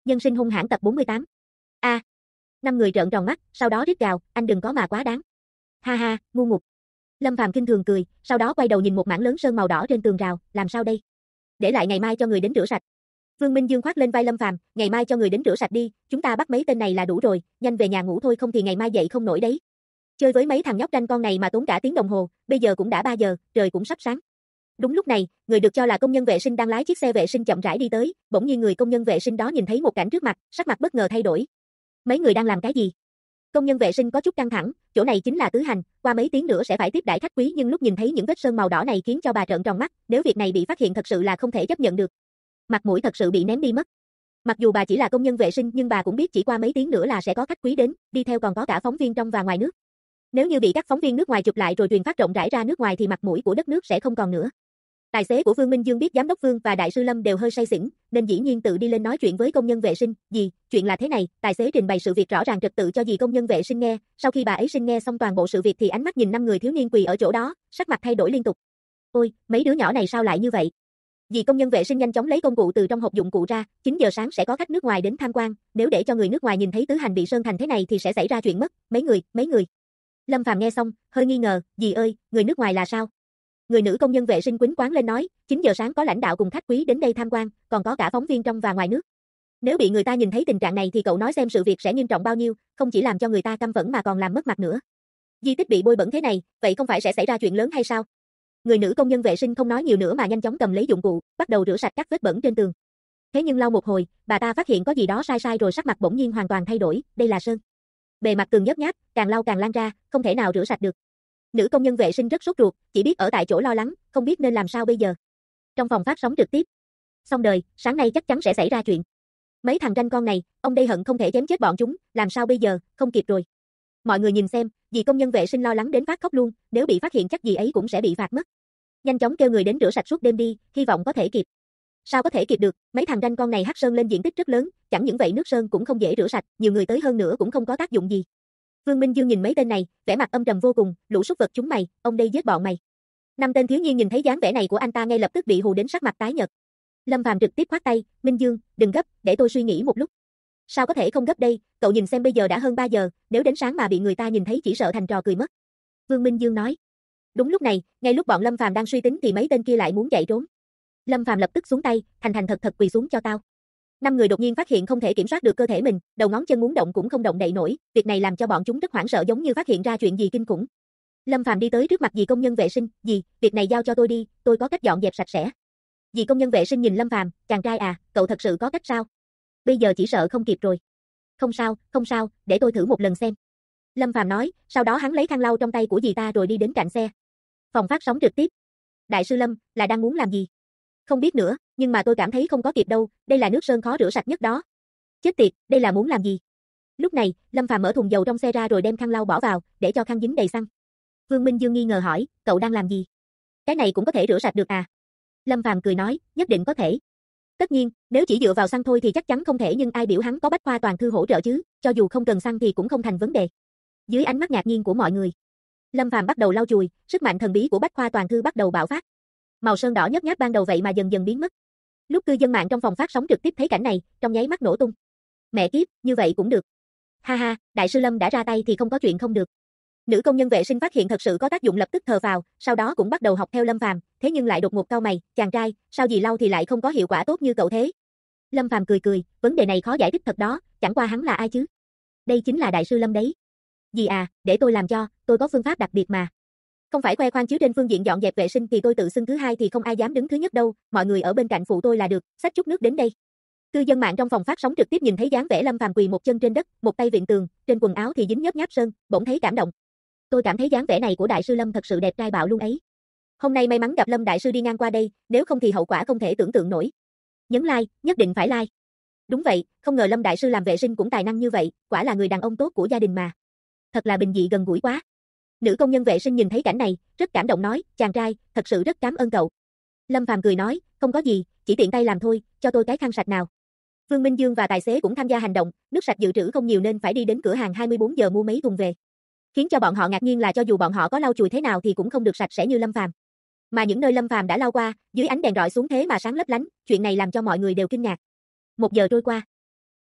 Nhân sinh hung hãn tập 48. A. Năm người trợn tròn mắt, sau đó rít gào, anh đừng có mà quá đáng. Ha ha, ngu ngục. Lâm Phàm khinh thường cười, sau đó quay đầu nhìn một mảng lớn sơn màu đỏ trên tường rào, làm sao đây? Để lại ngày mai cho người đến rửa sạch. Vương Minh Dương khoác lên vai Lâm Phàm, ngày mai cho người đến rửa sạch đi, chúng ta bắt mấy tên này là đủ rồi, nhanh về nhà ngủ thôi không thì ngày mai dậy không nổi đấy. Chơi với mấy thằng nhóc tranh con này mà tốn cả tiếng đồng hồ, bây giờ cũng đã 3 giờ, trời cũng sắp sáng. Đúng lúc này, người được cho là công nhân vệ sinh đang lái chiếc xe vệ sinh chậm rãi đi tới, bỗng nhiên người công nhân vệ sinh đó nhìn thấy một cảnh trước mặt, sắc mặt bất ngờ thay đổi. Mấy người đang làm cái gì? Công nhân vệ sinh có chút căng thẳng, chỗ này chính là tứ hành, qua mấy tiếng nữa sẽ phải tiếp đãi khách quý nhưng lúc nhìn thấy những vết sơn màu đỏ này khiến cho bà trợn tròn mắt, nếu việc này bị phát hiện thật sự là không thể chấp nhận được. Mặt mũi thật sự bị ném đi mất. Mặc dù bà chỉ là công nhân vệ sinh nhưng bà cũng biết chỉ qua mấy tiếng nữa là sẽ có khách quý đến, đi theo còn có cả phóng viên trong và ngoài nước. Nếu như bị các phóng viên nước ngoài chụp lại rồi truyền phát rộng rãi ra nước ngoài thì mặt mũi của đất nước sẽ không còn nữa. Tài xế của Vương Minh Dương biết giám đốc Vương và đại sư Lâm đều hơi say xỉn, nên dĩ nhiên tự đi lên nói chuyện với công nhân vệ sinh, "Dì, chuyện là thế này." Tài xế trình bày sự việc rõ ràng trật tự cho dì công nhân vệ sinh nghe, sau khi bà ấy xin nghe xong toàn bộ sự việc thì ánh mắt nhìn 5 người thiếu niên quỳ ở chỗ đó, sắc mặt thay đổi liên tục. "Ôi, mấy đứa nhỏ này sao lại như vậy?" Dì công nhân vệ sinh nhanh chóng lấy công cụ từ trong hộp dụng cụ ra, 9 giờ sáng sẽ có khách nước ngoài đến tham quan, nếu để cho người nước ngoài nhìn thấy tứ hành bị sơn thành thế này thì sẽ xảy ra chuyện mất, mấy người. Lâm Phàm nghe xong, hơi nghi ngờ, "Dì ơi, người nước ngoài là sao?" Người nữ công nhân vệ sinh quýnh quáng lên nói, 9 giờ sáng có lãnh đạo cùng khách quý đến đây tham quan, còn có cả phóng viên trong và ngoài nước. Nếu bị người ta nhìn thấy tình trạng này thì cậu nói xem sự việc sẽ nghiêm trọng bao nhiêu, không chỉ làm cho người ta căm phẫn mà còn làm mất mặt nữa. Di tích bị bôi bẩn thế này, vậy không phải sẽ xảy ra chuyện lớn hay sao? Người nữ công nhân vệ sinh không nói nhiều nữa mà nhanh chóng cầm lấy dụng cụ, bắt đầu rửa sạch các vết bẩn trên tường. Thế nhưng lau một hồi, bà ta phát hiện có gì đó sai rồi sắc mặt bỗng nhiên hoàn toàn thay đổi, đây là sơn. Bề mặt tường nhớp nháp, càng lau càng lan ra, không thể nào rửa sạch được. Nữ công nhân vệ sinh rất sốt ruột, chỉ biết ở tại chỗ lo lắng, không biết nên làm sao bây giờ. Trong phòng phát sóng trực tiếp. Xong đời, sáng nay chắc chắn sẽ xảy ra chuyện. Mấy thằng tranh con này, ông đây hận không thể chém chết bọn chúng, làm sao bây giờ, không kịp rồi. Mọi người nhìn xem, dì công nhân vệ sinh lo lắng đến phát khóc luôn, nếu bị phát hiện chắc dì ấy cũng sẽ bị phạt mất. Nhanh chóng kêu người đến rửa sạch suốt đêm đi, hy vọng có thể kịp. Sao có thể kịp được, mấy thằng tranh con này hắc sơn lên diện tích rất lớn, chẳng những vậy nước sơn cũng không dễ rửa sạch, nhiều người tới hơn nữa cũng không có tác dụng gì. Vương Minh Dương nhìn mấy tên này, vẻ mặt âm trầm vô cùng, lũ súc vật chúng mày, ông đây giết bọn mày. 5 tên thiếu niên nhìn thấy dáng vẻ này của anh ta ngay lập tức bị hù đến sắc mặt tái nhợt. Lâm Phàm trực tiếp khoát tay, "Minh Dương, đừng gấp, để tôi suy nghĩ một lúc." "Sao có thể không gấp đây, cậu nhìn xem bây giờ đã hơn 3 giờ, nếu đến sáng mà bị người ta nhìn thấy chỉ sợ thành trò cười mất." Vương Minh Dương nói. Đúng lúc này, ngay lúc bọn Lâm Phàm đang suy tính thì mấy tên kia lại muốn chạy trốn. Lâm Phàm lập tức xuống tay, thành thật quỳ xuống cho tao. 5 người đột nhiên phát hiện không thể kiểm soát được cơ thể mình, đầu ngón chân muốn động cũng không động đậy nổi, việc này làm cho bọn chúng rất hoảng sợ giống như phát hiện ra chuyện gì kinh khủng. Lâm Phàm đi tới trước mặt dì công nhân vệ sinh, "Dì, việc này giao cho tôi đi, tôi có cách dọn dẹp sạch sẽ." Dì công nhân vệ sinh nhìn Lâm Phàm, "Chàng trai à, cậu thật sự có cách sao? Bây giờ chỉ sợ không kịp rồi." Không sao, để tôi thử một lần xem." Lâm Phàm nói, sau đó hắn lấy khăn lau trong tay của dì ta rồi đi đến cạnh xe. Phòng phát sóng trực tiếp. "Đại sư Lâm, là đang muốn làm gì?" "Không biết nữa, nhưng mà tôi cảm thấy không có kịp đâu, đây là nước sơn khó rửa sạch nhất đó." "Chết tiệt, đây là muốn làm gì?" Lúc này, Lâm Phàm mở thùng dầu trong xe ra rồi đem khăn lau bỏ vào, để cho khăn dính đầy xăng. Vương Minh Dương nghi ngờ hỏi, "Cậu đang làm gì? Cái này cũng có thể rửa sạch được à?" Lâm Phàm cười nói, "Nhất định có thể. Tất nhiên, nếu chỉ dựa vào xăng thôi thì chắc chắn không thể nhưng ai biểu hắn có Bách Khoa Toàn Thư hỗ trợ chứ, cho dù không cần xăng thì cũng không thành vấn đề." Dưới ánh mắt ngạc nhiên của mọi người, Lâm Phàm bắt đầu lau chùi, sức mạnh thần bí của Bách Khoa Toàn Thư bắt đầu bạo phát. Màu sơn đỏ nhớp nháp ban đầu vậy mà dần dần biến mất. Lúc cư dân mạng trong phòng phát sóng trực tiếp thấy cảnh này, trong nháy mắt nổ tung. "Mẹ kiếp, như vậy cũng được. Ha ha, đại sư Lâm đã ra tay thì không có chuyện không được." Nữ công nhân vệ sinh phát hiện thật sự có tác dụng lập tức thờ phào, sau đó cũng bắt đầu học theo Lâm Phàm, thế nhưng lại đột ngột cau mày, "Chàng trai, sao dì lau thì lại không có hiệu quả tốt như cậu thế?" Lâm Phàm cười, "Vấn đề này khó giải thích thật đó, chẳng qua hắn là ai chứ? Đây chính là đại sư Lâm đấy." "Dì à, để tôi làm cho, tôi có phương pháp đặc biệt mà. Không phải khoe khoang chứ trên phương diện dọn dẹp vệ sinh thì tôi tự xưng thứ hai thì không ai dám đứng thứ nhất đâu, mọi người ở bên cạnh phụ tôi là được, xách chút nước đến đây." Cư dân mạng trong phòng phát sóng trực tiếp nhìn thấy dáng vẻ Lâm Phàm quỳ một chân trên đất, một tay vịn tường, trên quần áo thì dính nhớp nháp sơn, bỗng thấy cảm động. "Tôi cảm thấy dáng vẻ này của đại sư Lâm thật sự đẹp trai bạo luôn ấy. Hôm nay may mắn gặp Lâm đại sư đi ngang qua đây, nếu không thì hậu quả không thể tưởng tượng nổi." Nhấn like, nhất định phải like. Đúng vậy, không ngờ Lâm đại sư làm vệ sinh cũng tài năng như vậy, quả là người đàn ông tốt của gia đình mà. Thật là bình dị gần gũi quá. Nữ công nhân vệ sinh nhìn thấy cảnh này, rất cảm động nói, "Chàng trai, thật sự rất cảm ơn cậu." Lâm Phàm cười nói, "Không có gì, chỉ tiện tay làm thôi, cho tôi cái khăn sạch nào." Vương Minh Dương và tài xế cũng tham gia hành động, nước sạch dự trữ không nhiều nên phải đi đến cửa hàng 24 giờ mua mấy thùng về. Khiến cho bọn họ ngạc nhiên là cho dù bọn họ có lau chùi thế nào thì cũng không được sạch sẽ như Lâm Phàm. Mà những nơi Lâm Phàm đã lau qua, dưới ánh đèn rọi xuống thế mà sáng lấp lánh, chuyện này làm cho mọi người đều kinh ngạc. 1 giờ trôi qua.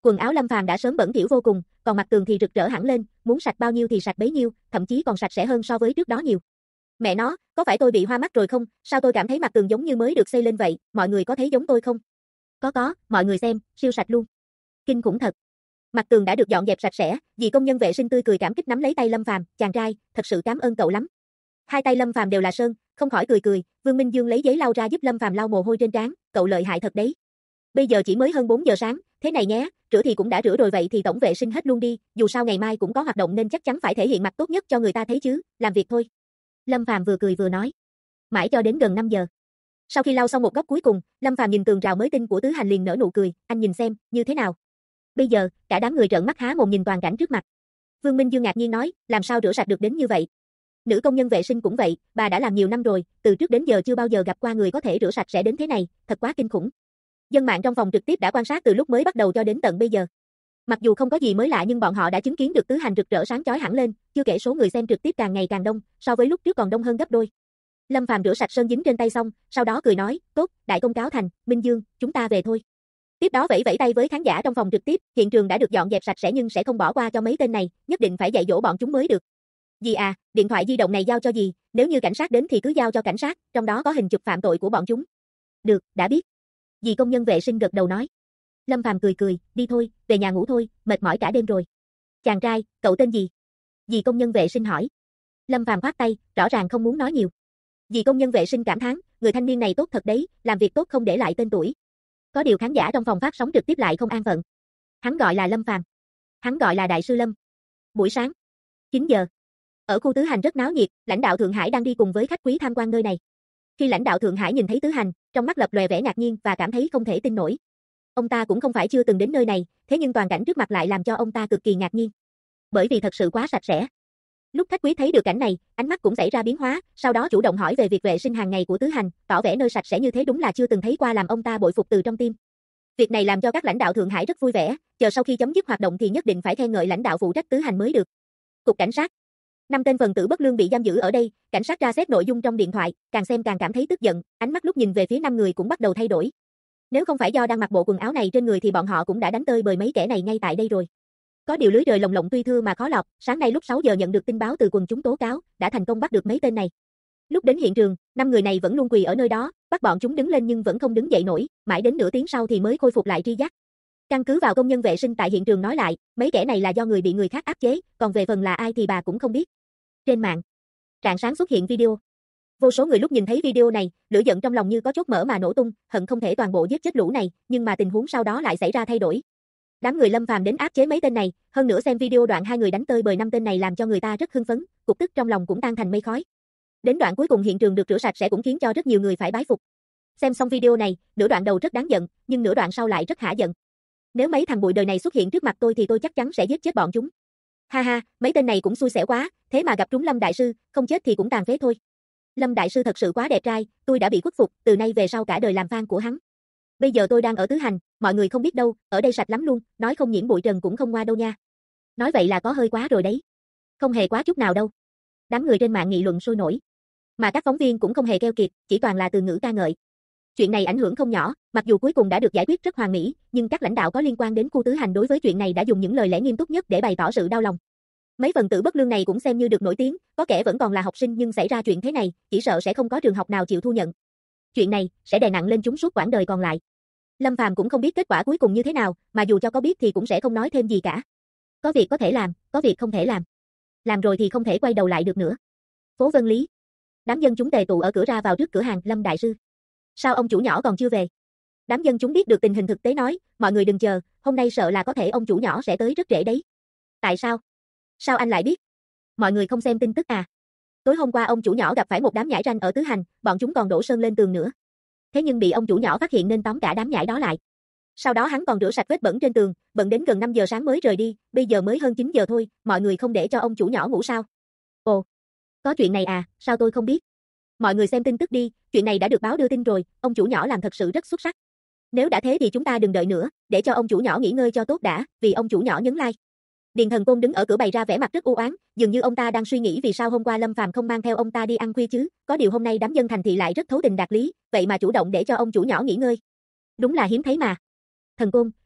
Quần áo Lâm Phàm đã sớm bẩn thỉu vô cùng, còn mặt tường thì rực rỡ hẳn lên, muốn sạch bao nhiêu thì sạch bấy nhiêu, thậm chí còn sạch sẽ hơn so với trước đó nhiều. Mẹ nó, có phải tôi bị hoa mắt rồi không? Sao tôi cảm thấy mặt tường giống như mới được xây lên vậy, mọi người có thấy giống tôi không? Có, mọi người xem, siêu sạch luôn. Kinh khủng thật. Mặt tường đã được dọn dẹp sạch sẽ, dì công nhân vệ sinh tươi cười cảm kích nắm lấy tay Lâm Phàm, chàng trai, thật sự cảm ơn cậu lắm. Hai tay Lâm Phàm đều là sơn, không khỏi cười, Vương Minh Dương lấy giấy lau ra giúp Lâm Phàm lau mồ hôi trên trán, cậu lợi hại thật đấy. Bây giờ chỉ mới hơn 4 giờ sáng, thế này nhé, rửa thì cũng đã rửa rồi vậy thì tổng vệ sinh hết luôn đi, dù sao ngày mai cũng có hoạt động nên chắc chắn phải thể hiện mặt tốt nhất cho người ta thấy chứ, làm việc thôi. Lâm Phàm vừa cười vừa nói. Mãi cho đến gần 5 giờ. Sau khi lau xong một góc cuối cùng, Lâm Phàm nhìn tường rào mới tinh của Tứ Hành liền nở nụ cười, anh nhìn xem, như thế nào? Bây giờ, cả đám người trợn mắt há mồm nhìn toàn cảnh trước mặt. Vương Minh Dương ngạc nhiên nói, làm sao rửa sạch được đến như vậy? Nữ công nhân vệ sinh cũng vậy, bà đã làm nhiều năm rồi, từ trước đến giờ chưa bao giờ gặp qua người có thể rửa sạch sẽ đến thế này, thật quá kinh khủng. Dân mạng trong phòng trực tiếp đã quan sát từ lúc mới bắt đầu cho đến tận bây giờ. Mặc dù không có gì mới lạ nhưng bọn họ đã chứng kiến được Tứ Hành rực rỡ sáng chói hẳn lên, chưa kể số người xem trực tiếp càng ngày càng đông, so với lúc trước còn đông hơn gấp đôi. Lâm Phàm rửa sạch sơn dính trên tay xong, sau đó cười nói, tốt, đại công cáo thành, Minh Dương, chúng ta về thôi. Tiếp đó vẫy vẫy tay với khán giả trong phòng trực tiếp, hiện trường đã được dọn dẹp sạch sẽ nhưng sẽ không bỏ qua cho mấy tên này, nhất định phải dạy dỗ bọn chúng mới được. Dì à, điện thoại di động này giao cho dì, nếu như cảnh sát đến thì cứ giao cho cảnh sát, trong đó có hình chụp phạm tội của bọn chúng. Được, đã biết. Dì công nhân vệ sinh gật đầu nói. Lâm Phàm cười, đi thôi, về nhà ngủ thôi, mệt mỏi cả đêm rồi. Chàng trai, cậu tên gì? Dì công nhân vệ sinh hỏi. Lâm Phàm khoát tay, rõ ràng không muốn nói nhiều. Dì công nhân vệ sinh cảm thán, người thanh niên này tốt thật đấy, làm việc tốt không để lại tên tuổi. Có điều khán giả trong phòng phát sóng trực tiếp lại không an phận. Hắn gọi là Lâm Phàm. Hắn gọi là Đại sư Lâm. Buổi sáng, 9 giờ. Ở khu Tứ Hành rất náo nhiệt, lãnh đạo Thượng Hải đang đi cùng với khách quý tham quan nơi này. Khi lãnh đạo Thượng Hải nhìn thấy Tứ Hành, trong mắt lập lòe vẻ ngạc nhiên và cảm thấy không thể tin nổi. Ông ta cũng không phải chưa từng đến nơi này, thế nhưng toàn cảnh trước mặt lại làm cho ông ta cực kỳ ngạc nhiên. Bởi vì thật sự quá sạch sẽ. Lúc khách quý thấy được cảnh này, ánh mắt cũng xảy ra biến hóa, sau đó chủ động hỏi về việc vệ sinh hàng ngày của Tứ Hành, tỏ vẻ nơi sạch sẽ như thế đúng là chưa từng thấy qua làm ông ta bội phục từ trong tim. Việc này làm cho các lãnh đạo Thượng Hải rất vui vẻ, chờ sau khi chấm dứt hoạt động thì nhất định phải khen ngợi lãnh đạo phụ trách Tứ Hành mới được. Cục cảnh sát. 5 tên phần tử bất lương bị giam giữ ở đây, cảnh sát tra xét nội dung trong điện thoại, càng xem càng cảm thấy tức giận, ánh mắt lúc nhìn về phía 5 người cũng bắt đầu thay đổi. Nếu không phải do đang mặc bộ quần áo này trên người thì bọn họ cũng đã đánh tơi bời mấy kẻ này ngay tại đây rồi. Có điều lưới trời lồng lộng tuy thưa mà khó lọt, sáng nay lúc 6 giờ nhận được tin báo từ quần chúng tố cáo, đã thành công bắt được mấy tên này. Lúc đến hiện trường, 5 người này vẫn luôn quỳ ở nơi đó, bắt bọn chúng đứng lên nhưng vẫn không đứng dậy nổi, mãi đến nửa tiếng sau thì mới khôi phục lại tri giác. Căn cứ vào công nhân vệ sinh tại hiện trường nói lại, mấy kẻ này là do người bị người khác áp chế, còn về phần là ai thì bà cũng không biết. Trên mạng, rạng sáng xuất hiện video. Vô số người lúc nhìn thấy video này, lửa giận trong lòng như có chốt mở mà nổ tung, hận không thể toàn bộ giết chết lũ này, nhưng mà tình huống sau đó lại xảy ra thay đổi. Đám người Lâm Phàm đến áp chế mấy tên này, hơn nữa xem video đoạn hai người đánh tơi bời 5 tên này làm cho người ta rất hưng phấn, cục tức trong lòng cũng tan thành mây khói. Đến đoạn cuối cùng hiện trường được rửa sạch sẽ cũng khiến cho rất nhiều người phải bái phục. Xem xong video này, nửa đoạn đầu rất đáng giận, nhưng nửa đoạn sau lại rất hả giận. Nếu mấy thằng bụi đời này xuất hiện trước mặt tôi thì tôi chắc chắn sẽ giết chết bọn chúng. Ha ha, mấy tên này cũng xui xẻo quá, thế mà gặp trúng Lâm đại sư, không chết thì cũng tàn phế thôi. Lâm đại sư thật sự quá đẹp trai, tôi đã bị khuất phục, từ nay về sau cả đời làm fan của hắn. Bây giờ tôi đang ở Tứ Hành, mọi người không biết đâu, ở đây sạch lắm luôn, nói không nhiễm bụi trần cũng không ngoa đâu nha. Nói vậy là có hơi quá rồi đấy. Không hề quá chút nào đâu. Đám người trên mạng nghị luận sôi nổi. Mà các phóng viên cũng không hề keo kiệt, chỉ toàn là từ ngữ ca ngợi. Chuyện này ảnh hưởng không nhỏ, mặc dù cuối cùng đã được giải quyết rất hoàn mỹ, nhưng các lãnh đạo có liên quan đến khu Tứ Hành đối với chuyện này đã dùng những lời lẽ nghiêm túc nhất để bày tỏ sự đau lòng. Mấy phần tử bất lương này cũng xem như được nổi tiếng, có kẻ vẫn còn là học sinh nhưng xảy ra chuyện thế này, chỉ sợ sẽ không có trường học nào chịu thu nhận. Chuyện này sẽ đè nặng lên chúng suốt quãng đời còn lại. Lâm Phàm cũng không biết kết quả cuối cùng như thế nào, mà dù cho có biết thì cũng sẽ không nói thêm gì cả. Có việc có thể làm, có việc không thể làm. Làm rồi thì không thể quay đầu lại được nữa. Phố Vân Lý. Đám dân chúng tề tụ ở cửa ra vào trước cửa hàng Lâm đại sư. Sao ông chủ nhỏ còn chưa về? Đám dân chúng biết được tình hình thực tế nói, mọi người đừng chờ, hôm nay sợ là có thể ông chủ nhỏ sẽ tới rất trễ đấy. Tại sao? Sao anh lại biết? Mọi người không xem tin tức à? Tối hôm qua ông chủ nhỏ gặp phải một đám nhãi ranh ở Tứ Hành, bọn chúng còn đổ sơn lên tường nữa. Thế nhưng bị ông chủ nhỏ phát hiện nên tóm cả đám nhãi đó lại. Sau đó hắn còn rửa sạch vết bẩn trên tường, bận đến gần 5 giờ sáng mới rời đi, bây giờ mới hơn 9 giờ thôi, mọi người không để cho ông chủ nhỏ ngủ sao? Ồ, có chuyện này à, sao tôi không biết? Mọi người xem tin tức đi, chuyện này đã được báo đưa tin rồi, ông chủ nhỏ làm thật sự rất xuất sắc. Nếu đã thế thì chúng ta đừng đợi nữa, để cho ông chủ nhỏ nghỉ ngơi cho tốt đã, vì ông chủ nhỏ nhấn like. Điền Thần Côn đứng ở cửa bày ra vẻ mặt rất u oán, dường như ông ta đang suy nghĩ vì sao hôm qua Lâm Phàm không mang theo ông ta đi ăn khuya chứ, có điều hôm nay đám dân thành thị lại rất thấu tình đạt lý, vậy mà chủ động để cho ông chủ nhỏ nghỉ ngơi. Đúng là hiếm thấy mà. Thần Côn,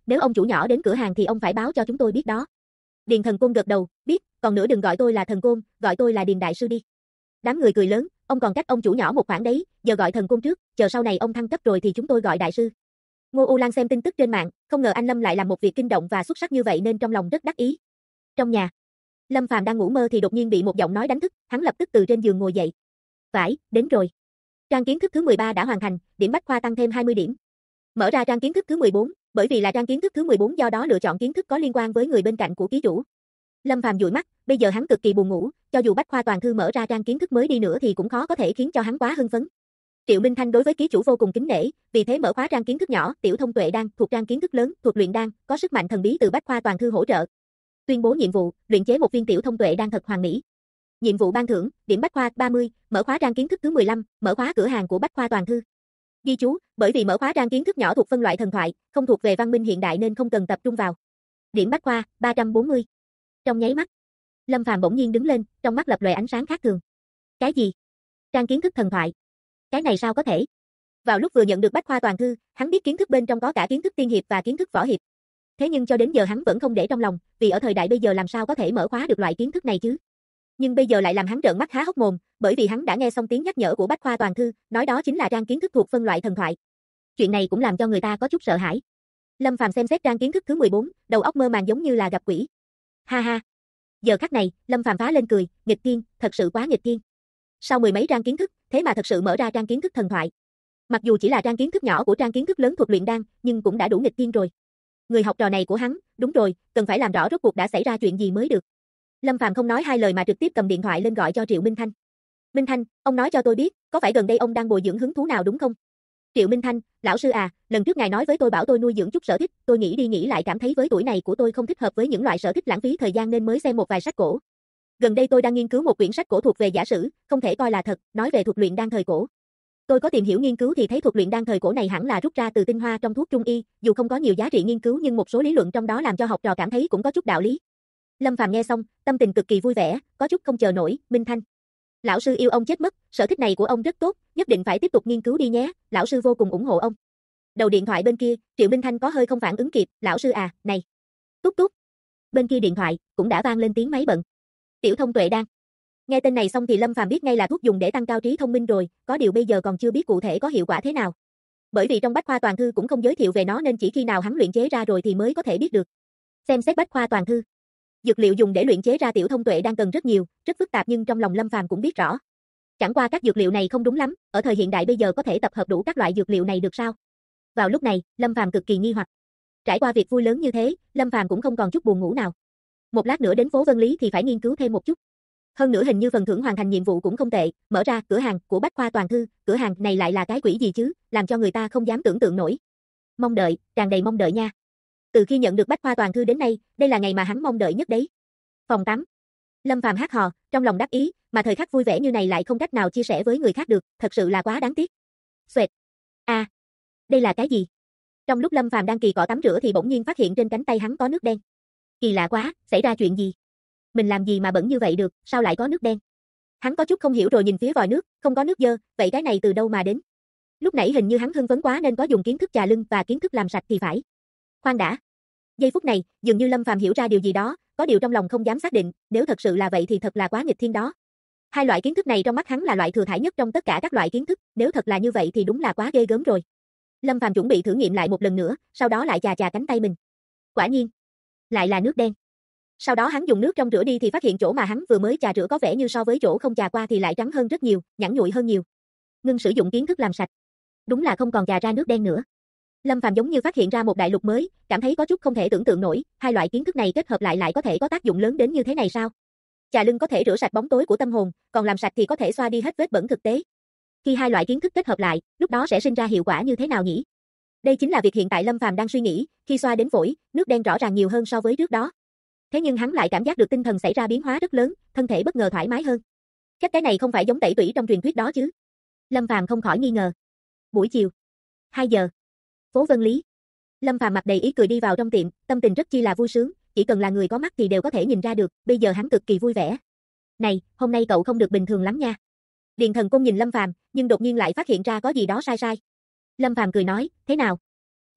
Nếu ông chủ nhỏ đến cửa hàng thì ông phải báo cho chúng tôi biết đó. Điền Thần Côn gật đầu, biết, còn nữa đừng gọi tôi là Thần Côn, gọi tôi là Điền đại sư đi. Đám người cười lớn, ông còn cách ông chủ nhỏ một khoảng đấy, giờ gọi Thần Côn trước, chờ sau này ông thăng cấp rồi thì chúng tôi gọi đại sư. Ngô U Lan xem tin tức trên mạng, không ngờ anh Lâm lại làm một việc kinh động và xuất sắc như vậy nên trong lòng rất đắc ý. Trong nhà, Lâm Phàm đang ngủ mơ thì đột nhiên bị một giọng nói đánh thức, hắn lập tức từ trên giường ngồi dậy. Phải, đến rồi. Trang kiến thức thứ 13 đã hoàn thành, điểm bách khoa tăng thêm 20 điểm. Mở ra trang kiến thức thứ 14, bởi vì là trang kiến thức thứ 14 do đó lựa chọn kiến thức có liên quan với người bên cạnh của ký chủ. Lâm Phàm dụi mắt, bây giờ hắn cực kỳ buồn ngủ, cho dù bách khoa toàn thư mở ra trang kiến thức mới đi nữa thì cũng khó có thể khiến cho hắn quá hưng phấn. Triệu Minh Thanh đối với ký chủ vô cùng kính nể, vì thế mở khóa trang kiến thức nhỏ, tiểu thông tuệ đan, thuộc trang kiến thức lớn, thuộc luyện đan, có sức mạnh thần bí từ bách khoa toàn thư hỗ trợ. Tuyên bố nhiệm vụ, luyện chế một viên tiểu thông tuệ đan thật hoàn mỹ. Nhiệm vụ ban thưởng, điểm bách khoa 30, mở khóa trang kiến thức thứ 15, mở khóa cửa hàng của bách khoa toàn thư. Ghi chú, bởi vì mở khóa trang kiến thức nhỏ thuộc phân loại thần thoại, không thuộc về văn minh hiện đại nên không cần tập trung vào. Điểm bách khoa 340. Trong nháy mắt, Lâm Phàm bỗng nhiên đứng lên, trong mắt lập lòe ánh sáng khác thường. Cái gì? Trang kiến thức thần thoại? Cái này sao có thể? Vào lúc vừa nhận được bách khoa toàn thư, hắn biết kiến thức bên trong có cả kiến thức tiên hiệp và kiến thức võ hiệp. Thế nhưng cho đến giờ hắn vẫn không để trong lòng, vì ở thời đại bây giờ làm sao có thể mở khóa được loại kiến thức này chứ? Nhưng bây giờ lại làm hắn trợn mắt há hốc mồm, bởi vì hắn đã nghe xong tiếng nhắc nhở của bách khoa toàn thư, nói đó chính là trang kiến thức thuộc phân loại thần thoại. Chuyện này cũng làm cho người ta có chút sợ hãi. Lâm Phàm xem xét trang kiến thức thứ 14, đầu óc mơ màng giống như là gặp quỷ. Ha ha. Giờ khắc này, Lâm Phàm phá lên cười, nghịch thiên, thật sự quá nghịch thiên. Sau mười mấy trang kiến thức, thế mà thật sự mở ra trang kiến thức thần thoại. Mặc dù chỉ là trang kiến thức nhỏ của trang kiến thức lớn thuộc luyện đan, nhưng cũng đã đủ nghịch thiên rồi. Người học trò này của hắn, đúng rồi, cần phải làm rõ rốt cuộc đã xảy ra chuyện gì mới được. Lâm Phàm không nói hai lời mà trực tiếp cầm điện thoại lên gọi cho Triệu Minh Thanh. Minh Thanh, ông nói cho tôi biết, có phải gần đây ông đang bồi dưỡng hứng thú nào đúng không? Triệu Minh Thanh, lão sư à, lần trước ngài nói với tôi bảo tôi nuôi dưỡng chút sở thích, tôi nghĩ đi nghĩ lại cảm thấy với tuổi này của tôi không thích hợp với những loại sở thích lãng phí thời gian nên mới xem một vài sách cổ. Gần đây tôi đang nghiên cứu một quyển sách cổ thuộc về giả sử, không thể coi là thật, nói về thuật luyện đan thời cổ. Tôi có tìm hiểu nghiên cứu thì thấy thuật luyện đan thời cổ này hẳn là rút ra từ tinh hoa trong thuốc trung y, dù không có nhiều giá trị nghiên cứu nhưng một số lý luận trong đó làm cho học trò cảm thấy cũng có chút đạo lý. Lâm Phàm nghe xong, tâm tình cực kỳ vui vẻ, có chút không chờ nổi, Minh Thanh. Lão sư yêu ông chết mất, sở thích này của ông rất tốt, nhất định phải tiếp tục nghiên cứu đi nhé, lão sư vô cùng ủng hộ ông. Đầu điện thoại bên kia, Triệu Minh Thanh có hơi không phản ứng kịp, lão sư à, này. Tút tút. Bên kia điện thoại, cũng đã vang lên tiếng máy bận. Tiểu thông tuệ đan. Nghe tên này xong thì Lâm Phàm biết ngay là thuốc dùng để tăng cao trí thông minh rồi, có điều bây giờ còn chưa biết cụ thể có hiệu quả thế nào. Bởi vì trong bách khoa toàn thư cũng không giới thiệu về nó nên chỉ khi nào hắn luyện chế ra rồi thì mới có thể biết được. Xem xét bách khoa toàn thư. Dược liệu dùng để luyện chế ra tiểu thông tuệ đang cần rất nhiều, rất phức tạp nhưng trong lòng Lâm Phàm cũng biết rõ. Chẳng qua các dược liệu này không đúng lắm, ở thời hiện đại bây giờ có thể tập hợp đủ các loại dược liệu này được sao? Vào lúc này, Lâm Phàm cực kỳ nghi hoặc. Trải qua việc vui lớn như thế, Lâm Phàm cũng không còn chút buồn ngủ nào. Một lát nữa đến phố Vân Lý thì phải nghiên cứu thêm một chút. Hơn nữa hình như phần thưởng hoàn thành nhiệm vụ cũng không tệ, mở ra cửa hàng của bách khoa toàn thư, cửa hàng này lại là cái quỷ gì chứ, làm cho người ta không dám tưởng tượng nổi. Mong đợi, tràn đầy mong đợi nha. Từ khi nhận được bách khoa toàn thư đến nay, đây là ngày mà hắn mong đợi nhất đấy. Phòng 8. Lâm Phàm hát hò, trong lòng đắc ý, mà thời khắc vui vẻ như này lại không cách nào chia sẻ với người khác được, thật sự là quá đáng tiếc. Xoẹt. À, đây là cái gì? Trong lúc Lâm Phàm đang kỳ cọ tắm rửa thì bỗng nhiên phát hiện trên cánh tay hắn có nước đen. Kỳ lạ quá, xảy ra chuyện gì? Mình làm gì mà bẩn như vậy được, sao lại có nước đen? Hắn có chút không hiểu rồi nhìn phía vòi nước, không có nước dơ, vậy cái này từ đâu mà đến? Lúc nãy hình như hắn hưng phấn quá nên có dùng kiến thức trà lưng và kiến thức làm sạch thì phải. Khoan đã. Giây phút này, dường như Lâm Phàm hiểu ra điều gì đó, có điều trong lòng không dám xác định, nếu thật sự là vậy thì thật là quá nghịch thiên đó. Hai loại kiến thức này trong mắt hắn là loại thừa thãi nhất trong tất cả các loại kiến thức, nếu thật là như vậy thì đúng là quá ghê gớm rồi. Lâm Phàm chuẩn bị thử nghiệm lại một lần nữa, sau đó lại chà chà cánh tay mình. Quả nhiên, lại là nước đen. Sau đó hắn dùng nước trong rửa đi thì phát hiện chỗ mà hắn vừa mới chà rửa có vẻ như so với chỗ không chà qua thì lại trắng hơn rất nhiều, nhẵn nhụi hơn nhiều. Ngưng sử dụng kiến thức làm sạch. Đúng là không còn chà ra nước đen nữa. Lâm Phàm giống như phát hiện ra một đại lục mới, cảm thấy có chút không thể tưởng tượng nổi, hai loại kiến thức này kết hợp lại có thể có tác dụng lớn đến như thế này sao? Chà lưng có thể rửa sạch bóng tối của tâm hồn, còn làm sạch thì có thể xoa đi hết vết bẩn thực tế. Khi hai loại kiến thức kết hợp lại, lúc đó sẽ sinh ra hiệu quả như thế nào nhỉ? Đây chính là việc hiện tại Lâm Phàm đang suy nghĩ, khi xoa đến phổi, nước đen rõ ràng nhiều hơn so với trước đó. Thế nhưng hắn lại cảm giác được tinh thần xảy ra biến hóa rất lớn, thân thể bất ngờ thoải mái hơn. Chắc cái này không phải giống tẩy tủy trong truyền thuyết đó chứ? Lâm Phàm không khỏi nghi ngờ. Buổi chiều, 2 giờ. Phố Vân Lý. Lâm Phàm mặt đầy ý cười đi vào trong tiệm, tâm tình rất chi là vui sướng, chỉ cần là người có mắt thì đều có thể nhìn ra được, bây giờ hắn cực kỳ vui vẻ. Này, hôm nay cậu không được bình thường lắm nha. Điền Thần Côn nhìn Lâm Phàm, nhưng đột nhiên lại phát hiện ra có gì đó sai sai. Lâm Phàm cười nói, thế nào?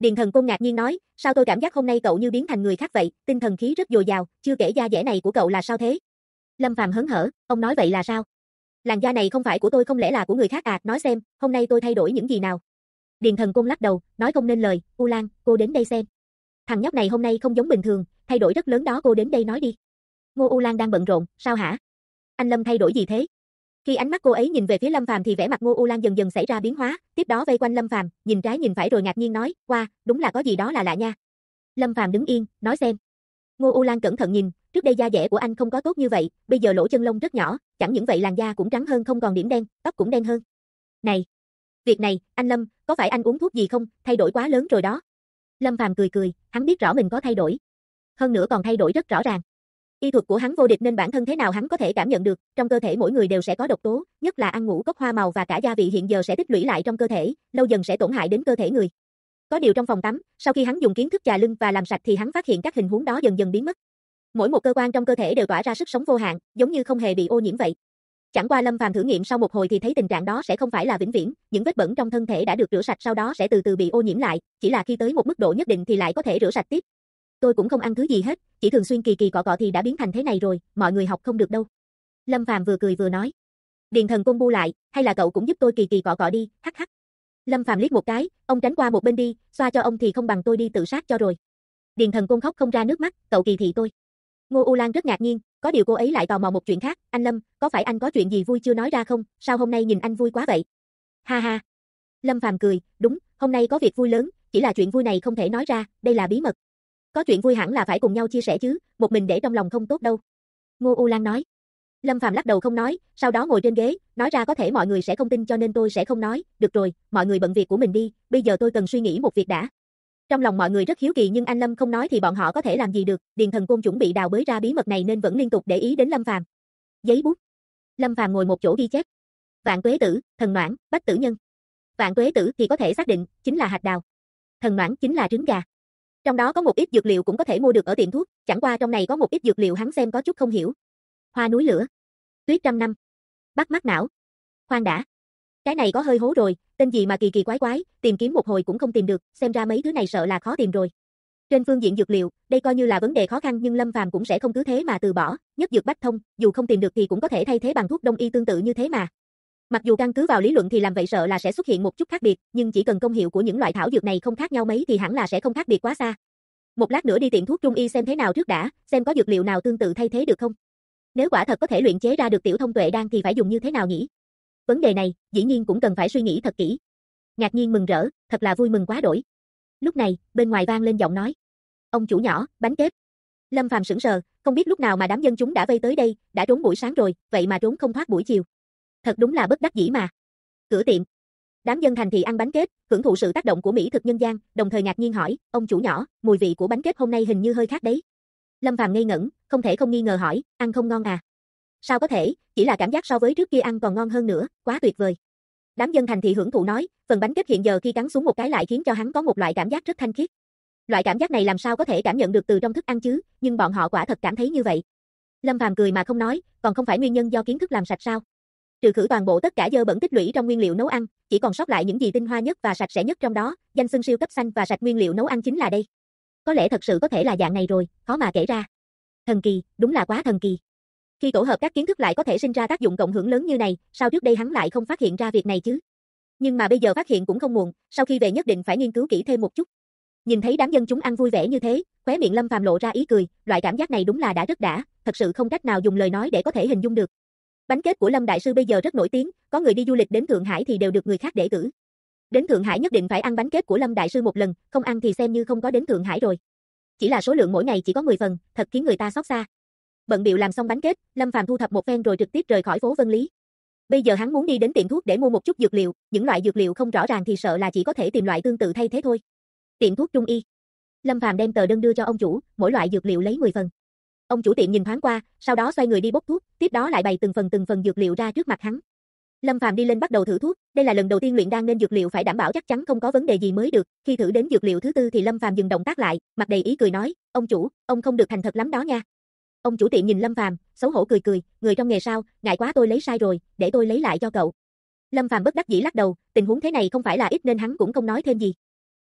Điền Thần Côn ngạc nhiên nói, sao tôi cảm giác hôm nay cậu như biến thành người khác vậy, tinh thần khí rất dồi dào, chưa kể da dẻ này của cậu là sao thế? Lâm Phàm hớn hở, ông nói vậy là sao? Làn da này không phải của tôi không lẽ là của người khác à, nói xem, hôm nay tôi thay đổi những gì nào? Điền Thần Côn lắc đầu, nói không nên lời, U Lan, cô đến đây xem. Thằng nhóc này hôm nay không giống bình thường, thay đổi rất lớn đó, cô đến đây nói đi. Ngô U Lan đang bận rộn, sao hả? Anh Lâm thay đổi gì thế? Khi ánh mắt cô ấy nhìn về phía Lâm Phàm thì vẻ mặt Ngô U Lan dần dần xảy ra biến hóa, tiếp đó vây quanh Lâm Phàm, nhìn trái nhìn phải rồi ngạc nhiên nói, "Wow, đúng là có gì đó là lạ nha." Lâm Phàm đứng yên, nói xem. Ngô U Lan cẩn thận nhìn, trước đây da dẻ của anh không có tốt như vậy, bây giờ lỗ chân lông rất nhỏ, chẳng những vậy làn da cũng trắng hơn không còn điểm đen, tóc cũng đen hơn. Này, việc này, anh Lâm, có phải anh uống thuốc gì không, thay đổi quá lớn rồi đó. Lâm Phàm cười cười, hắn biết rõ mình có thay đổi. Hơn nữa còn thay đổi rất rõ ràng. Y thuật của hắn vô địch nên bản thân thế nào hắn có thể cảm nhận được, trong cơ thể mỗi người đều sẽ có độc tố, nhất là ăn ngũ cốc hoa màu và cả gia vị hiện giờ sẽ tích lũy lại trong cơ thể, lâu dần sẽ tổn hại đến cơ thể người. Có điều trong phòng tắm, sau khi hắn dùng kiến thức chà lưng và làm sạch thì hắn phát hiện các hình huống đó dần dần biến mất. Mỗi một cơ quan trong cơ thể đều tỏa ra sức sống vô hạn, giống như không hề bị ô nhiễm vậy. Chẳng qua Lâm Phàm thử nghiệm sau một hồi thì thấy tình trạng đó sẽ không phải là vĩnh viễn, những vết bẩn trong thân thể đã được rửa sạch sau đó sẽ từ từ bị ô nhiễm lại, chỉ là khi tới một mức độ nhất định thì lại có thể rửa sạch tiếp. Tôi cũng không ăn thứ gì hết, chỉ thường xuyên kỳ kỳ cọ cọ thì đã biến thành thế này rồi, mọi người học không được đâu. Lâm Phàm vừa cười vừa nói. Điền Thần Côn bu lại, hay là cậu cũng giúp tôi kỳ kỳ cọ cọ đi, hắc hắc. Lâm Phàm liếc một cái, ông tránh qua một bên đi, xoa cho ông thì không bằng tôi đi tự sát cho rồi. Điền Thần Côn khóc không ra nước mắt, cậu kỳ thị tôi. Ngô U Lan rất ngạc nhiên, có điều cô ấy lại tò mò một chuyện khác, anh Lâm, có phải anh có chuyện gì vui chưa nói ra không, sao hôm nay nhìn anh vui quá vậy? Ha ha. Lâm Phàm cười, đúng, hôm nay có việc vui lớn, chỉ là chuyện vui này không thể nói ra, đây là bí mật. Có chuyện vui hẳn là phải cùng nhau chia sẻ chứ, một mình để trong lòng không tốt đâu. Ngô U Lan nói. Lâm Phàm lắc đầu không nói, sau đó ngồi trên ghế, nói ra có thể mọi người sẽ không tin cho nên tôi sẽ không nói, được rồi, mọi người bận việc của mình đi, bây giờ tôi cần suy nghĩ một việc đã. Trong lòng mọi người rất hiếu kỳ nhưng anh Lâm không nói thì bọn họ có thể làm gì được, Điền Thần Côn chuẩn bị đào bới ra bí mật này nên vẫn liên tục để ý đến Lâm Phàm. Giấy bút. Lâm Phàm ngồi một chỗ ghi chép. Vạn tuế tử, thần noãn, bách tử nhân. Vạn tuế tử thì có thể xác định, chính là hạt đào. Thần noãn chính là trứng gà. Trong đó có một ít dược liệu cũng có thể mua được ở tiệm thuốc, chẳng qua trong này có một ít dược liệu hắn xem có chút không hiểu. Hoa núi lửa, tuyết trăm năm, bắt mắt não. Khoan đã. Cái này có hơi hố rồi, tên gì mà kỳ kỳ quái quái, tìm kiếm một hồi cũng không tìm được, xem ra mấy thứ này sợ là khó tìm rồi. Trên phương diện dược liệu, đây coi như là vấn đề khó khăn nhưng Lâm Phàm cũng sẽ không cứ thế mà từ bỏ, nhất dược bách thông, dù không tìm được thì cũng có thể thay thế bằng thuốc đông y tương tự như thế mà. Mặc dù căn cứ vào lý luận thì làm vậy sợ là sẽ xuất hiện một chút khác biệt, nhưng chỉ cần công hiệu của những loại thảo dược này không khác nhau mấy thì hẳn là sẽ không khác biệt quá xa. Một lát nữa đi tiệm thuốc trung y xem thế nào trước đã, xem có dược liệu nào tương tự thay thế được không. Nếu quả thật có thể luyện chế ra được tiểu thông tuệ đan thì phải dùng như thế nào nhỉ? Vấn đề này, dĩ nhiên cũng cần phải suy nghĩ thật kỹ. Ngạc nhiên mừng rỡ, thật là vui mừng quá đổi. Lúc này, bên ngoài vang lên giọng nói. Ông chủ nhỏ, bánh kếp. Lâm Phàm sững sờ, không biết lúc nào mà đám dân chúng đã vây tới đây, đã trốn buổi sáng rồi, vậy mà trốn không thoát buổi chiều. Thật đúng là bất đắc dĩ mà. Cửa tiệm. Đám dân thành thị ăn bánh kếp, hưởng thụ sự tác động của mỹ thực nhân gian, đồng thời ngạc nhiên hỏi, ông chủ nhỏ, mùi vị của bánh kếp hôm nay hình như hơi khác đấy. Lâm Phàm ngây ngẩn, không thể không nghi ngờ hỏi, ăn không ngon à? Sao có thể, chỉ là cảm giác so với trước kia ăn còn ngon hơn nữa, quá tuyệt vời. Đám dân thành thị hưởng thụ nói, phần bánh kếp hiện giờ khi cắn xuống một cái lại khiến cho hắn có một loại cảm giác rất thanh khiết. Loại cảm giác này làm sao có thể cảm nhận được từ trong thức ăn chứ, nhưng bọn họ quả thật cảm thấy như vậy. Lâm Phàm cười mà không nói, còn không phải nguyên nhân do kiến thức làm sạch sao? Trừ khử toàn bộ tất cả dơ bẩn tích lũy trong nguyên liệu nấu ăn, chỉ còn sót lại những gì tinh hoa nhất và sạch sẽ nhất trong đó, danh xưng siêu cấp xanh và sạch nguyên liệu nấu ăn chính là đây. Có lẽ thật sự có thể là dạng này rồi, khó mà kể ra. Thần kỳ, đúng là quá thần kỳ. Khi tổ hợp các kiến thức lại có thể sinh ra tác dụng cộng hưởng lớn như này, sao trước đây hắn lại không phát hiện ra việc này chứ? Nhưng mà bây giờ phát hiện cũng không muộn, sau khi về nhất định phải nghiên cứu kỹ thêm một chút. Nhìn thấy đám dân chúng ăn vui vẻ như thế, khóe miệng Lâm Phàm lộ ra ý cười, loại cảm giác này đúng là đã rất đã, thật sự không cách nào dùng lời nói để có thể hình dung được. Bánh kếp của Lâm đại sư bây giờ rất nổi tiếng, có người đi du lịch đến Thượng Hải thì đều được người khác để cử. Đến Thượng Hải nhất định phải ăn bánh kếp của Lâm đại sư một lần, không ăn thì xem như không có đến Thượng Hải rồi. Chỉ là số lượng mỗi ngày chỉ có 10 phần, thật khiến người ta xót xa. Bận bịu làm xong bánh kếp, Lâm Phàm thu thập một phen rồi trực tiếp rời khỏi phố Vân Lý. Bây giờ hắn muốn đi đến tiệm thuốc để mua một chút dược liệu, những loại dược liệu không rõ ràng thì sợ là chỉ có thể tìm loại tương tự thay thế thôi. Tiệm thuốc trung y. Lâm Phàm đem tờ đơn đưa cho ông chủ, mỗi loại dược liệu lấy 10 phần. Ông chủ tiệm nhìn thoáng qua, sau đó xoay người đi bốc thuốc, tiếp đó lại bày từng phần dược liệu ra trước mặt hắn. Lâm Phàm đi lên bắt đầu thử thuốc, đây là lần đầu tiên luyện đan nên dược liệu phải đảm bảo chắc chắn không có vấn đề gì mới được. Khi thử đến dược liệu thứ tư thì Lâm Phàm dừng động tác lại, mặt đầy ý cười nói, ông chủ, ông không được thành thật lắm đó nha. Ông chủ tiệm nhìn Lâm Phàm, xấu hổ cười, người trong nghề sao, ngại quá tôi lấy sai rồi, để tôi lấy lại cho cậu. Lâm Phàm bất đắc dĩ lắc đầu, tình huống thế này không phải là ít nên hắn cũng không nói thêm gì.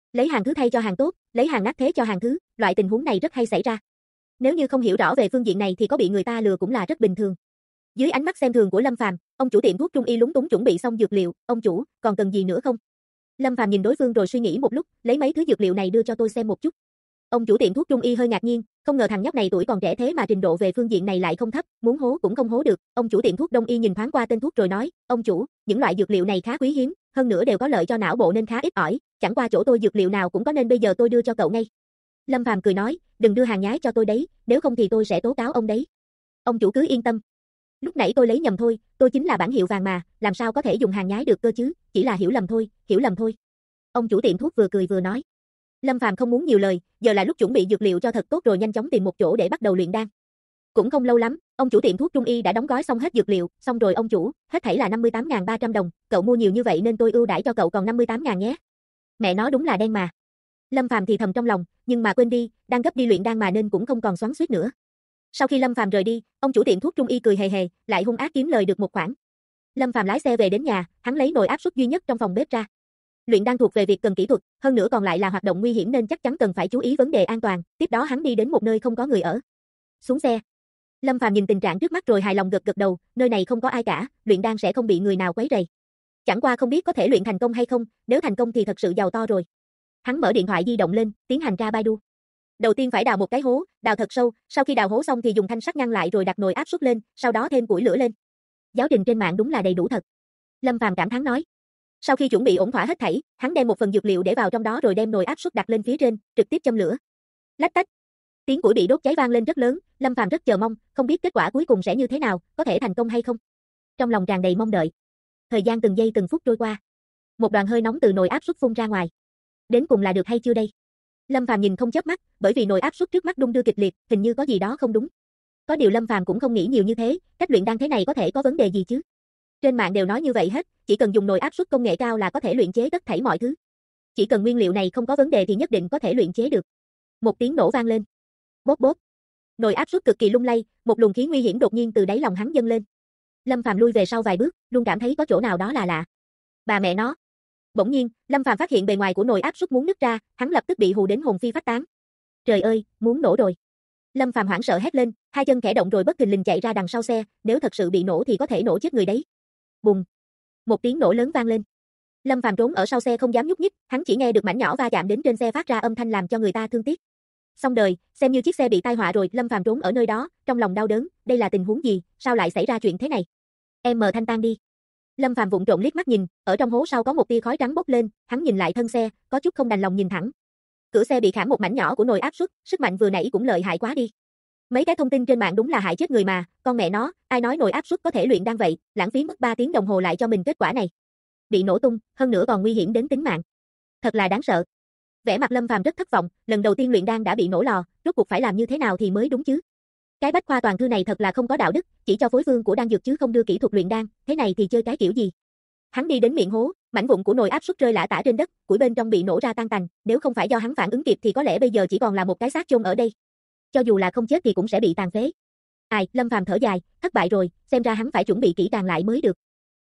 Lấy hàng thứ thay cho hàng tốt, lấy hàng nát thế cho hàng thứ, loại tình huống này rất hay xảy ra. Nếu như không hiểu rõ về phương diện này thì có bị người ta lừa cũng là rất bình thường. Dưới ánh mắt xem thường của Lâm Phàm, ông chủ tiệm thuốc Trung Y lúng túng chuẩn bị xong dược liệu, "Ông chủ, còn cần gì nữa không?" Lâm Phàm nhìn đối phương rồi suy nghĩ một lúc, "Lấy mấy thứ dược liệu này đưa cho tôi xem một chút." Ông chủ tiệm thuốc Trung Y hơi ngạc nhiên, không ngờ thằng nhóc này tuổi còn trẻ thế mà trình độ về phương diện này lại không thấp, muốn hố cũng không hố được. Ông chủ tiệm thuốc Đông Y nhìn thoáng qua tên thuốc rồi nói, "Ông chủ, những loại dược liệu này khá quý hiếm, hơn nữa đều có lợi cho não bộ nên khá ít ỏi, chẳng qua chỗ tôi dược liệu nào cũng có nên bây giờ tôi đưa cho cậu ngay." Lâm Phàm cười nói, "Đừng đưa hàng nhái cho tôi đấy, nếu không thì tôi sẽ tố cáo ông đấy." "Ông chủ cứ yên tâm. Lúc nãy tôi lấy nhầm thôi, tôi chính là bản hiệu vàng mà, làm sao có thể dùng hàng nhái được cơ chứ, chỉ là hiểu lầm thôi, hiểu lầm thôi." Ông chủ tiệm thuốc vừa cười vừa nói. Lâm Phàm không muốn nhiều lời, giờ là lúc chuẩn bị dược liệu cho thật tốt rồi nhanh chóng tìm một chỗ để bắt đầu luyện đan. Cũng không lâu lắm, ông chủ tiệm thuốc Trung Y đã đóng gói xong hết dược liệu, "Xong rồi ông chủ, hết thảy là 58.300 đồng, cậu mua nhiều như vậy nên tôi ưu đãi cho cậu còn 58.000 nhé." Mẹ nó đúng là đen mà. Lâm Phàm thì thầm trong lòng, nhưng mà quên đi, đang gấp đi luyện đan mà nên cũng không còn xoắn xuýt nữa. Sau khi Lâm Phàm rời đi, ông chủ tiệm thuốc Trung Y cười hề hề, lại hung ác kiếm lời được một khoản. Lâm Phàm lái xe về đến nhà, hắn lấy nồi áp suất duy nhất trong phòng bếp ra. Luyện đan thuộc về việc cần kỹ thuật, hơn nữa còn lại là hoạt động nguy hiểm nên chắc chắn cần phải chú ý vấn đề an toàn. Tiếp đó hắn đi đến một nơi không có người ở. Xuống xe. Lâm Phàm nhìn tình trạng trước mắt rồi hài lòng gật gật đầu, nơi này không có ai cả, luyện đan sẽ không bị người nào quấy rầy. Chẳng qua không biết có thể luyện thành công hay không, nếu thành công thì thật sự giàu to rồi. Hắn mở điện thoại di động lên, tiến hành tra Baidu. Đầu tiên phải đào một cái hố, đào thật sâu, sau khi đào hố xong thì dùng thanh sắt ngăn lại rồi đặt nồi áp suất lên, sau đó thêm củi lửa lên. Giáo trình trên mạng đúng là đầy đủ thật. Lâm Phàm cảm thán nói. Sau khi chuẩn bị ổn thỏa hết thảy, hắn đem một phần dược liệu để vào trong đó rồi đem nồi áp suất đặt lên phía trên, trực tiếp châm lửa. Lách tách. Tiếng củi bị đốt cháy vang lên rất lớn, Lâm Phàm rất chờ mong, không biết kết quả cuối cùng sẽ như thế nào, có thể thành công hay không. Trong lòng tràn đầy mong đợi. Thời gian từng giây từng phút trôi qua. Một đoàn hơi nóng từ nồi áp suất phun ra ngoài. Đến cùng là được hay chưa đây? Lâm Phàm nhìn không chớp mắt, bởi vì nồi áp suất trước mắt đung đưa kịch liệt, hình như có gì đó không đúng. Có điều Lâm Phàm cũng không nghĩ nhiều như thế, cách luyện đan thế này có thể có vấn đề gì chứ? Trên mạng đều nói như vậy hết, chỉ cần dùng nồi áp suất công nghệ cao là có thể luyện chế tất thảy mọi thứ. Chỉ cần nguyên liệu này không có vấn đề thì nhất định có thể luyện chế được. Một tiếng nổ vang lên. Bốp bốp. Nồi áp suất cực kỳ lung lay, một luồng khí nguy hiểm đột nhiên từ đáy lòng hắn dâng lên. Lâm Phàm lui về sau vài bước, luôn cảm thấy có chỗ nào đó là lạ. Bà mẹ nó. Bỗng nhiên, Lâm Phàm phát hiện bề ngoài của nồi áp suất muốn nứt ra, hắn lập tức bị hù đến hồn phi phách tán. Trời ơi, muốn nổ rồi. Lâm Phàm hoảng sợ hét lên, hai chân khẽ động rồi bất thình lình chạy ra đằng sau xe, nếu thật sự bị nổ thì có thể nổ chết người đấy. Bùng. Một tiếng nổ lớn vang lên. Lâm Phàm trốn ở sau xe không dám nhúc nhích, hắn chỉ nghe được mảnh nhỏ va chạm đến trên xe phát ra âm thanh làm cho người ta thương tiếc. Xong đời, xem như chiếc xe bị tai họa rồi, Lâm Phàm trốn ở nơi đó, trong lòng đau đớn, đây là tình huống gì, sao lại xảy ra chuyện thế này? Em thanh tan đi. Lâm Phàm vụng trộm liếc mắt nhìn, ở trong hố sau có một tia khói trắng bốc lên, hắn nhìn lại thân xe, có chút không đành lòng nhìn thẳng. Cửa xe bị khảm một mảnh nhỏ của nồi áp suất, sức mạnh vừa nãy cũng lợi hại quá đi. Mấy cái thông tin trên mạng đúng là hại chết người mà, con mẹ nó, ai nói nồi áp suất có thể luyện đan vậy, lãng phí mất 3 tiếng đồng hồ lại cho mình kết quả này. Bị nổ tung, hơn nữa còn nguy hiểm đến tính mạng. Thật là đáng sợ. Vẻ mặt Lâm Phàm rất thất vọng, lần đầu tiên luyện đan đã bị nổ lò, rốt cuộc phải làm như thế nào thì mới đúng chứ? Cái bách khoa toàn thư này thật là không có đạo đức, chỉ cho phối phương của đan dược chứ không đưa kỹ thuật luyện đan, thế này thì chơi cái kiểu gì? Hắn đi đến miệng hố, mảnh vụn của nồi áp suất rơi lả tả trên đất, củi bên trong bị nổ ra tan tành, nếu không phải do hắn phản ứng kịp thì có lẽ bây giờ chỉ còn là một cái xác chôn ở đây. Cho dù là không chết thì cũng sẽ bị tàn phế. Ai, Lâm Phàm thở dài, thất bại rồi, xem ra hắn phải chuẩn bị kỹ càng lại mới được.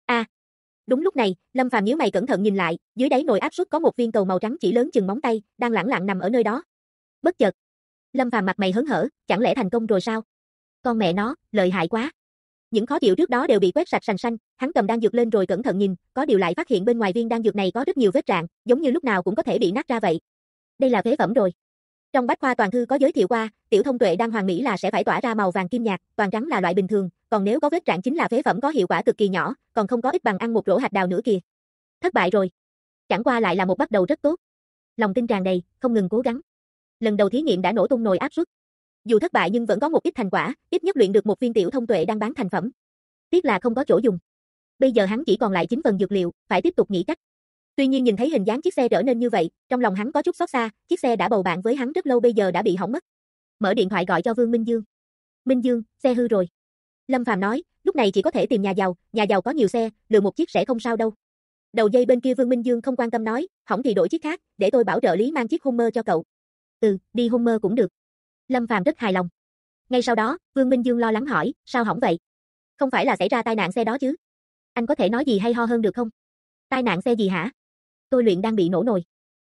Đúng lúc này, Lâm Phàm nhíu mày cẩn thận nhìn lại, dưới đáy nồi áp suất có một viên cầu màu trắng chỉ lớn chừng móng tay, đang lẳng lặng nằm ở nơi đó. Bất chợt, Lâm Phàm mặt mày hớn hở, chẳng lẽ thành công rồi sao? Con mẹ nó, lợi hại quá. Những khó chịu trước đó đều bị quét sạch sành xanh, hắn cầm đan dược lên rồi cẩn thận nhìn, có điều lại phát hiện bên ngoài viên đan dược này có rất nhiều vết rạn, giống như lúc nào cũng có thể bị nát ra vậy. Đây là phế phẩm rồi. Trong bách khoa toàn thư có giới thiệu qua, tiểu thông tuệ đan hoàng mỹ là sẽ phải tỏa ra màu vàng kim nhạt, toàn trắng là loại bình thường, còn nếu có vết rạn chính là phế phẩm có hiệu quả cực kỳ nhỏ, còn không có ít bằng ăn một rổ hạt đào nữa kìa. Thất bại rồi. Chẳng qua lại là một bắt đầu rất tốt. Lòng tin tràn đầy, không ngừng cố gắng. Lần đầu thí nghiệm đã nổ tung nồi áp suất. Dù thất bại nhưng vẫn có một ít thành quả, ít nhất luyện được một viên tiểu thông tuệ đang bán thành phẩm. Tiếc là không có chỗ dùng. Bây giờ hắn chỉ còn lại 9 phần dược liệu, phải tiếp tục nghĩ cách. Tuy nhiên nhìn thấy hình dáng chiếc xe trở nên như vậy, trong lòng hắn có chút xót xa, chiếc xe đã bầu bạn với hắn rất lâu bây giờ đã bị hỏng mất. Mở điện thoại gọi cho Vương Minh Dương. Minh Dương, xe hư rồi. Lâm Phàm nói, lúc này chỉ có thể tìm nhà giàu có nhiều xe, lừa một chiếc sẽ không sao đâu. Đầu dây bên kia Vương Minh Dương không quan tâm nói, hỏng thì đổi chiếc khác, để tôi bảo trợ lý mang chiếc Hummer cho cậu. Đi Hummer cũng được. Lâm Phàm rất hài lòng. Ngay sau đó, Vương Minh Dương lo lắng hỏi, sao hỏng vậy? Không phải là xảy ra tai nạn xe đó chứ? Anh có thể nói gì hay ho hơn được không? Tai nạn xe gì hả? Tôi luyện đang bị nổ nồi.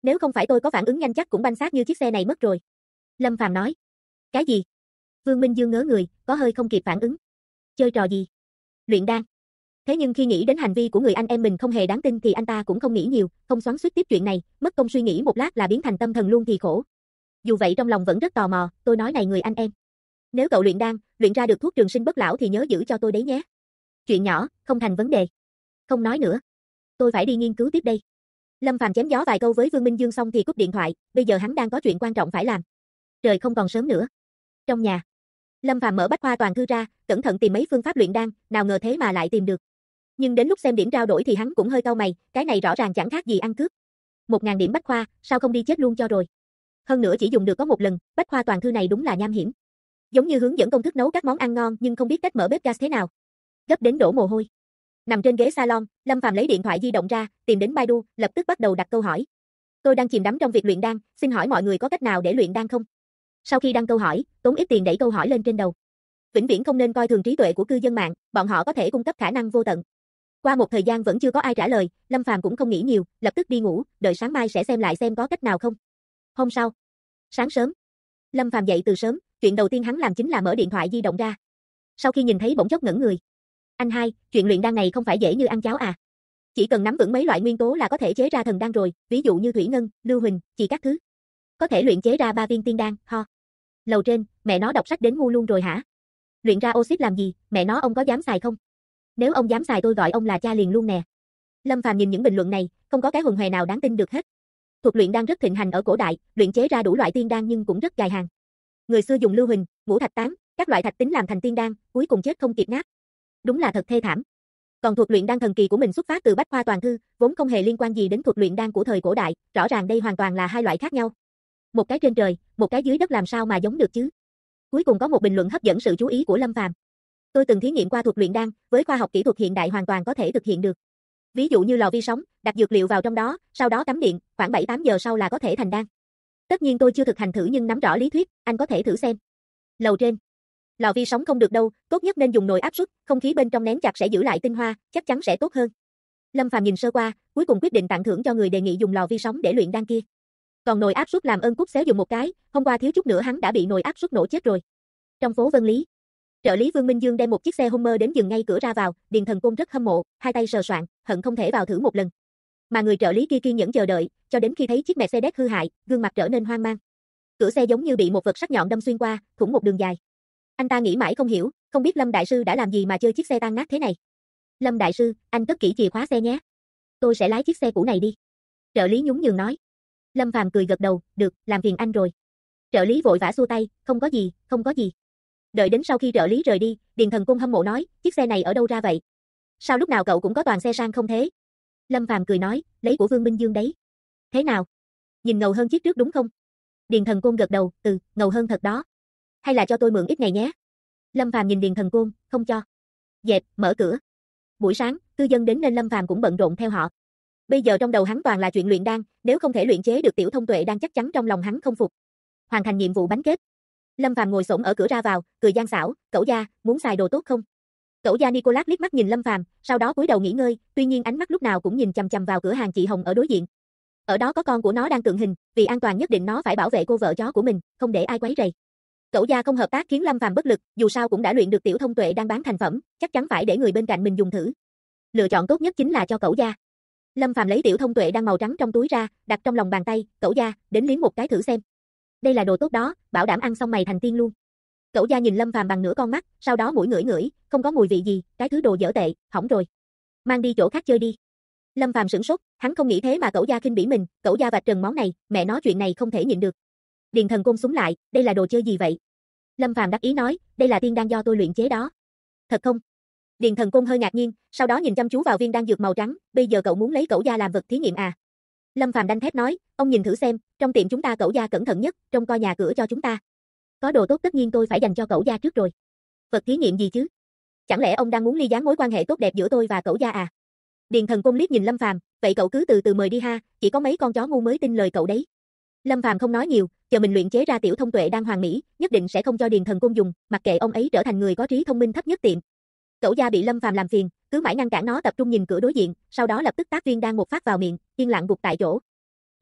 Nếu không phải tôi có phản ứng nhanh chắc cũng banh xác như chiếc xe này mất rồi. Lâm Phàm nói. Cái gì? Vương Minh Dương ngớ người, có hơi không kịp phản ứng. Chơi trò gì? Luyện đan. Thế nhưng khi nghĩ đến hành vi của người anh em mình không hề đáng tin thì anh ta cũng không nghĩ nhiều, không xoắn xuýt tiếp chuyện này, mất công suy nghĩ một lát là biến thành tâm thần luôn thì khổ. Dù vậy trong lòng vẫn rất tò mò, tôi nói này người anh em. Nếu cậu luyện đan, luyện ra được thuốc trường sinh bất lão thì nhớ giữ cho tôi đấy nhé. Chuyện nhỏ, không thành vấn đề. Không nói nữa. Tôi phải đi nghiên cứu tiếp đây. Lâm Phàm chém gió vài câu với Vương Minh Dương xong thì cúp điện thoại, bây giờ hắn đang có chuyện quan trọng phải làm. Trời không còn sớm nữa. Trong nhà, Lâm Phàm mở Bách Khoa Toàn Thư ra, cẩn thận tìm mấy phương pháp luyện đan, nào ngờ thế mà lại tìm được. Nhưng đến lúc xem điểm trao đổi thì hắn cũng hơi cau mày, cái này rõ ràng chẳng khác gì ăn cướp. 1000 điểm Bách Khoa, sao không đi chết luôn cho rồi. Hơn nữa chỉ dùng được có một lần, Bách Khoa Toàn Thư này đúng là nham hiểm. Giống như hướng dẫn công thức nấu các món ăn ngon nhưng không biết cách mở bếp gas thế nào. Gấp đến đổ mồ hôi. Nằm trên ghế salon, Lâm Phàm lấy điện thoại di động ra, tìm đến Baidu, lập tức bắt đầu đặt câu hỏi. Tôi đang chìm đắm trong việc luyện đan, xin hỏi mọi người có cách nào để luyện đan không? Sau khi đăng câu hỏi, tốn ít tiền đẩy câu hỏi lên trên đầu. Vĩnh viễn không nên coi thường trí tuệ của cư dân mạng, bọn họ có thể cung cấp khả năng vô tận. Qua một thời gian vẫn chưa có ai trả lời, Lâm Phàm cũng không nghĩ nhiều, lập tức đi ngủ, đợi sáng mai sẽ xem lại xem có cách nào không. Hôm sau, sáng sớm, Lâm Phàm dậy từ sớm, chuyện đầu tiên hắn làm chính là mở điện thoại di động ra. Sau khi nhìn thấy bỗng chốc ngẩn người. Anh hai, chuyện luyện đan này không phải dễ như ăn cháo à? Chỉ cần nắm vững mấy loại nguyên tố là có thể chế ra thần đan rồi, ví dụ như thủy ngân, lưu huỳnh, chỉ các thứ. Có thể luyện chế ra 3 viên tiên đan, ho. Lầu trên, mẹ nó đọc sách đến ngu luôn rồi hả? Luyện ra oxit làm gì, mẹ nó ông có dám xài không? Nếu ông dám xài tôi gọi ông là cha liền luôn nè. Lâm Phàm nhìn những bình luận này, không có cái hùng hòe nào đáng tin được hết. Thuật luyện đan rất thịnh hành ở cổ đại, luyện chế ra đủ loại tiên đan nhưng cũng rất dài hàng. Người xưa dùng lưu huỳnh, ngũ thạch tán, các loại thạch tính làm thành tiên đan, cuối cùng chết không kịp ngáp. Đúng là thật thê thảm. Còn thuật luyện đan thần kỳ của mình xuất phát từ Bách Khoa Toàn Thư, vốn không hề liên quan gì đến thuật luyện đan của thời cổ đại, rõ ràng đây hoàn toàn là hai loại khác nhau. Một cái trên trời, một cái dưới đất làm sao mà giống được chứ? Cuối cùng có một bình luận hấp dẫn sự chú ý của Lâm Phàm. Tôi từng thí nghiệm qua thuật luyện đan, với khoa học kỹ thuật hiện đại hoàn toàn có thể thực hiện được. Ví dụ như lò vi sóng, đặt dược liệu vào trong đó, sau đó cắm điện, khoảng 7-8 giờ sau là có thể thành đan. Tất nhiên tôi chưa thực hành thử nhưng nắm rõ lý thuyết, anh có thể thử xem. Lầu trên. Lò vi sóng không được đâu, tốt nhất nên dùng nồi áp suất, không khí bên trong nén chặt sẽ giữ lại tinh hoa, chắc chắn sẽ tốt hơn. Lâm Phàm nhìn sơ qua, cuối cùng quyết định tặng thưởng cho người đề nghị dùng lò vi sóng để luyện đan kia. Còn nồi áp suất làm ơn cút xéo dùng một cái, hôm qua thiếu chút nữa hắn đã bị nồi áp suất nổ chết rồi. Trong phố Vân Lý, trợ lý Vương Minh Dương đem một chiếc xe Hummer đến dừng ngay cửa ra vào, Điền Thần Côn rất hâm mộ, hai tay sờ soạng, hận không thể vào thử một lần. Mà người trợ lý kia kiên nhẫn chờ đợi, cho đến khi thấy chiếc Mercedes hư hại, gương mặt trở nên hoang mang. Cửa xe giống như bị một vật sắc nhọn đâm xuyên qua, thủng một đường dài. Anh ta nghĩ mãi không hiểu, không biết Lâm đại sư đã làm gì mà chơi chiếc xe tan nát thế này. Lâm đại sư, anh cất kỹ chìa khóa xe nhé. Tôi sẽ lái chiếc xe cũ này đi. Trợ lý nhún nhường nói. Lâm Phàm cười gật đầu, được, làm phiền anh rồi. Trợ lý vội vã xua tay, không có gì, không có gì. Đợi đến sau khi trợ lý rời đi, Điền Thần Côn hâm mộ nói, chiếc xe này ở đâu ra vậy? Sao lúc nào cậu cũng có toàn xe sang không thế? Lâm Phàm cười nói, lấy của Vương Minh Dương đấy. Thế nào? Nhìn ngầu hơn chiếc trước đúng không? Điền Thần Côn gật đầu, ngầu hơn thật đó. Hay là cho tôi mượn ít ngày nhé? Lâm Phàm nhìn Điền Thần Côn, không cho. Dẹp, mở cửa. Buổi sáng, cư dân đến nên Lâm Phàm cũng bận rộn theo họ. Bây giờ trong đầu hắn toàn là chuyện luyện đan, nếu không thể luyện chế được tiểu thông tuệ đan chắc chắn trong lòng hắn không phục. Hoàn thành nhiệm vụ bánh kết. Lâm Phàm ngồi xổm ở cửa ra vào, cười gian xảo, "Cẩu gia, muốn xài đồ tốt không?" Cẩu gia Nicolas liếc mắt nhìn Lâm Phàm, sau đó cúi đầu nghỉ ngơi, tuy nhiên ánh mắt lúc nào cũng nhìn chằm chằm vào cửa hàng chị Hồng ở đối diện. Ở đó có con của nó đang tượng hình, vì an toàn nhất định nó phải bảo vệ cô vợ chó của mình, không để ai quấy rầy. Cẩu gia không hợp tác khiến Lâm Phàm bất lực, dù sao cũng đã luyện được tiểu thông tuệ đang bán thành phẩm, chắc chắn phải để người bên cạnh mình dùng thử. Lựa chọn tốt nhất chính là cho Cẩu gia. Lâm Phàm lấy tiểu thông tuệ đang màu trắng trong túi ra, đặt trong lòng bàn tay, "Cẩu gia, đến liếm một cái thử xem. Đây là đồ tốt đó, bảo đảm ăn xong mày thành tiên luôn." Cẩu gia nhìn Lâm Phàm bằng nửa con mắt, sau đó mũi ngửi ngửi, không có mùi vị gì, cái thứ đồ dở tệ, hỏng rồi. Mang đi chỗ khác chơi đi. Lâm Phàm sửng sốt, hắn không nghĩ thế mà Cẩu gia khinh bỉ mình, Cẩu gia vạch trần món này, mẹ nó chuyện này không thể nhịn được. Điền Thần Côn súng lại, đây là đồ chơi gì vậy? Lâm Phàm đắc ý nói, đây là tiên đan do tôi luyện chế đó. Thật không? Điền Thần Côn hơi ngạc nhiên, sau đó nhìn chăm chú vào viên đan dược màu trắng, bây giờ cậu muốn lấy Cẩu gia làm vật thí nghiệm à? Lâm Phàm đanh thép nói, ông nhìn thử xem, trong tiệm chúng ta Cẩu gia cẩn thận nhất, trông coi nhà cửa cho chúng ta. Có đồ tốt tất nhiên tôi phải dành cho Cẩu gia trước rồi. Vật thí nghiệm gì chứ? Chẳng lẽ ông đang muốn ly gián mối quan hệ tốt đẹp giữa tôi và Cẩu gia à? Điền Thần Côn liếc nhìn Lâm Phàm, vậy cậu cứ từ từ mời đi ha, chỉ có mấy con chó ngu mới tin lời cậu đấy. Lâm Phàm không nói nhiều, chờ mình luyện chế ra tiểu thông tuệ đang hoàn mỹ, nhất định sẽ không cho Điền Thần Côn dùng, mặc kệ ông ấy trở thành người có trí thông minh thấp nhất tiệm. Cẩu gia bị Lâm Phàm làm phiền, cứ mãi ngăn cản nó tập trung nhìn cửa đối diện, sau đó lập tức tát viên đan một phát vào miệng, yên lặng gục tại chỗ.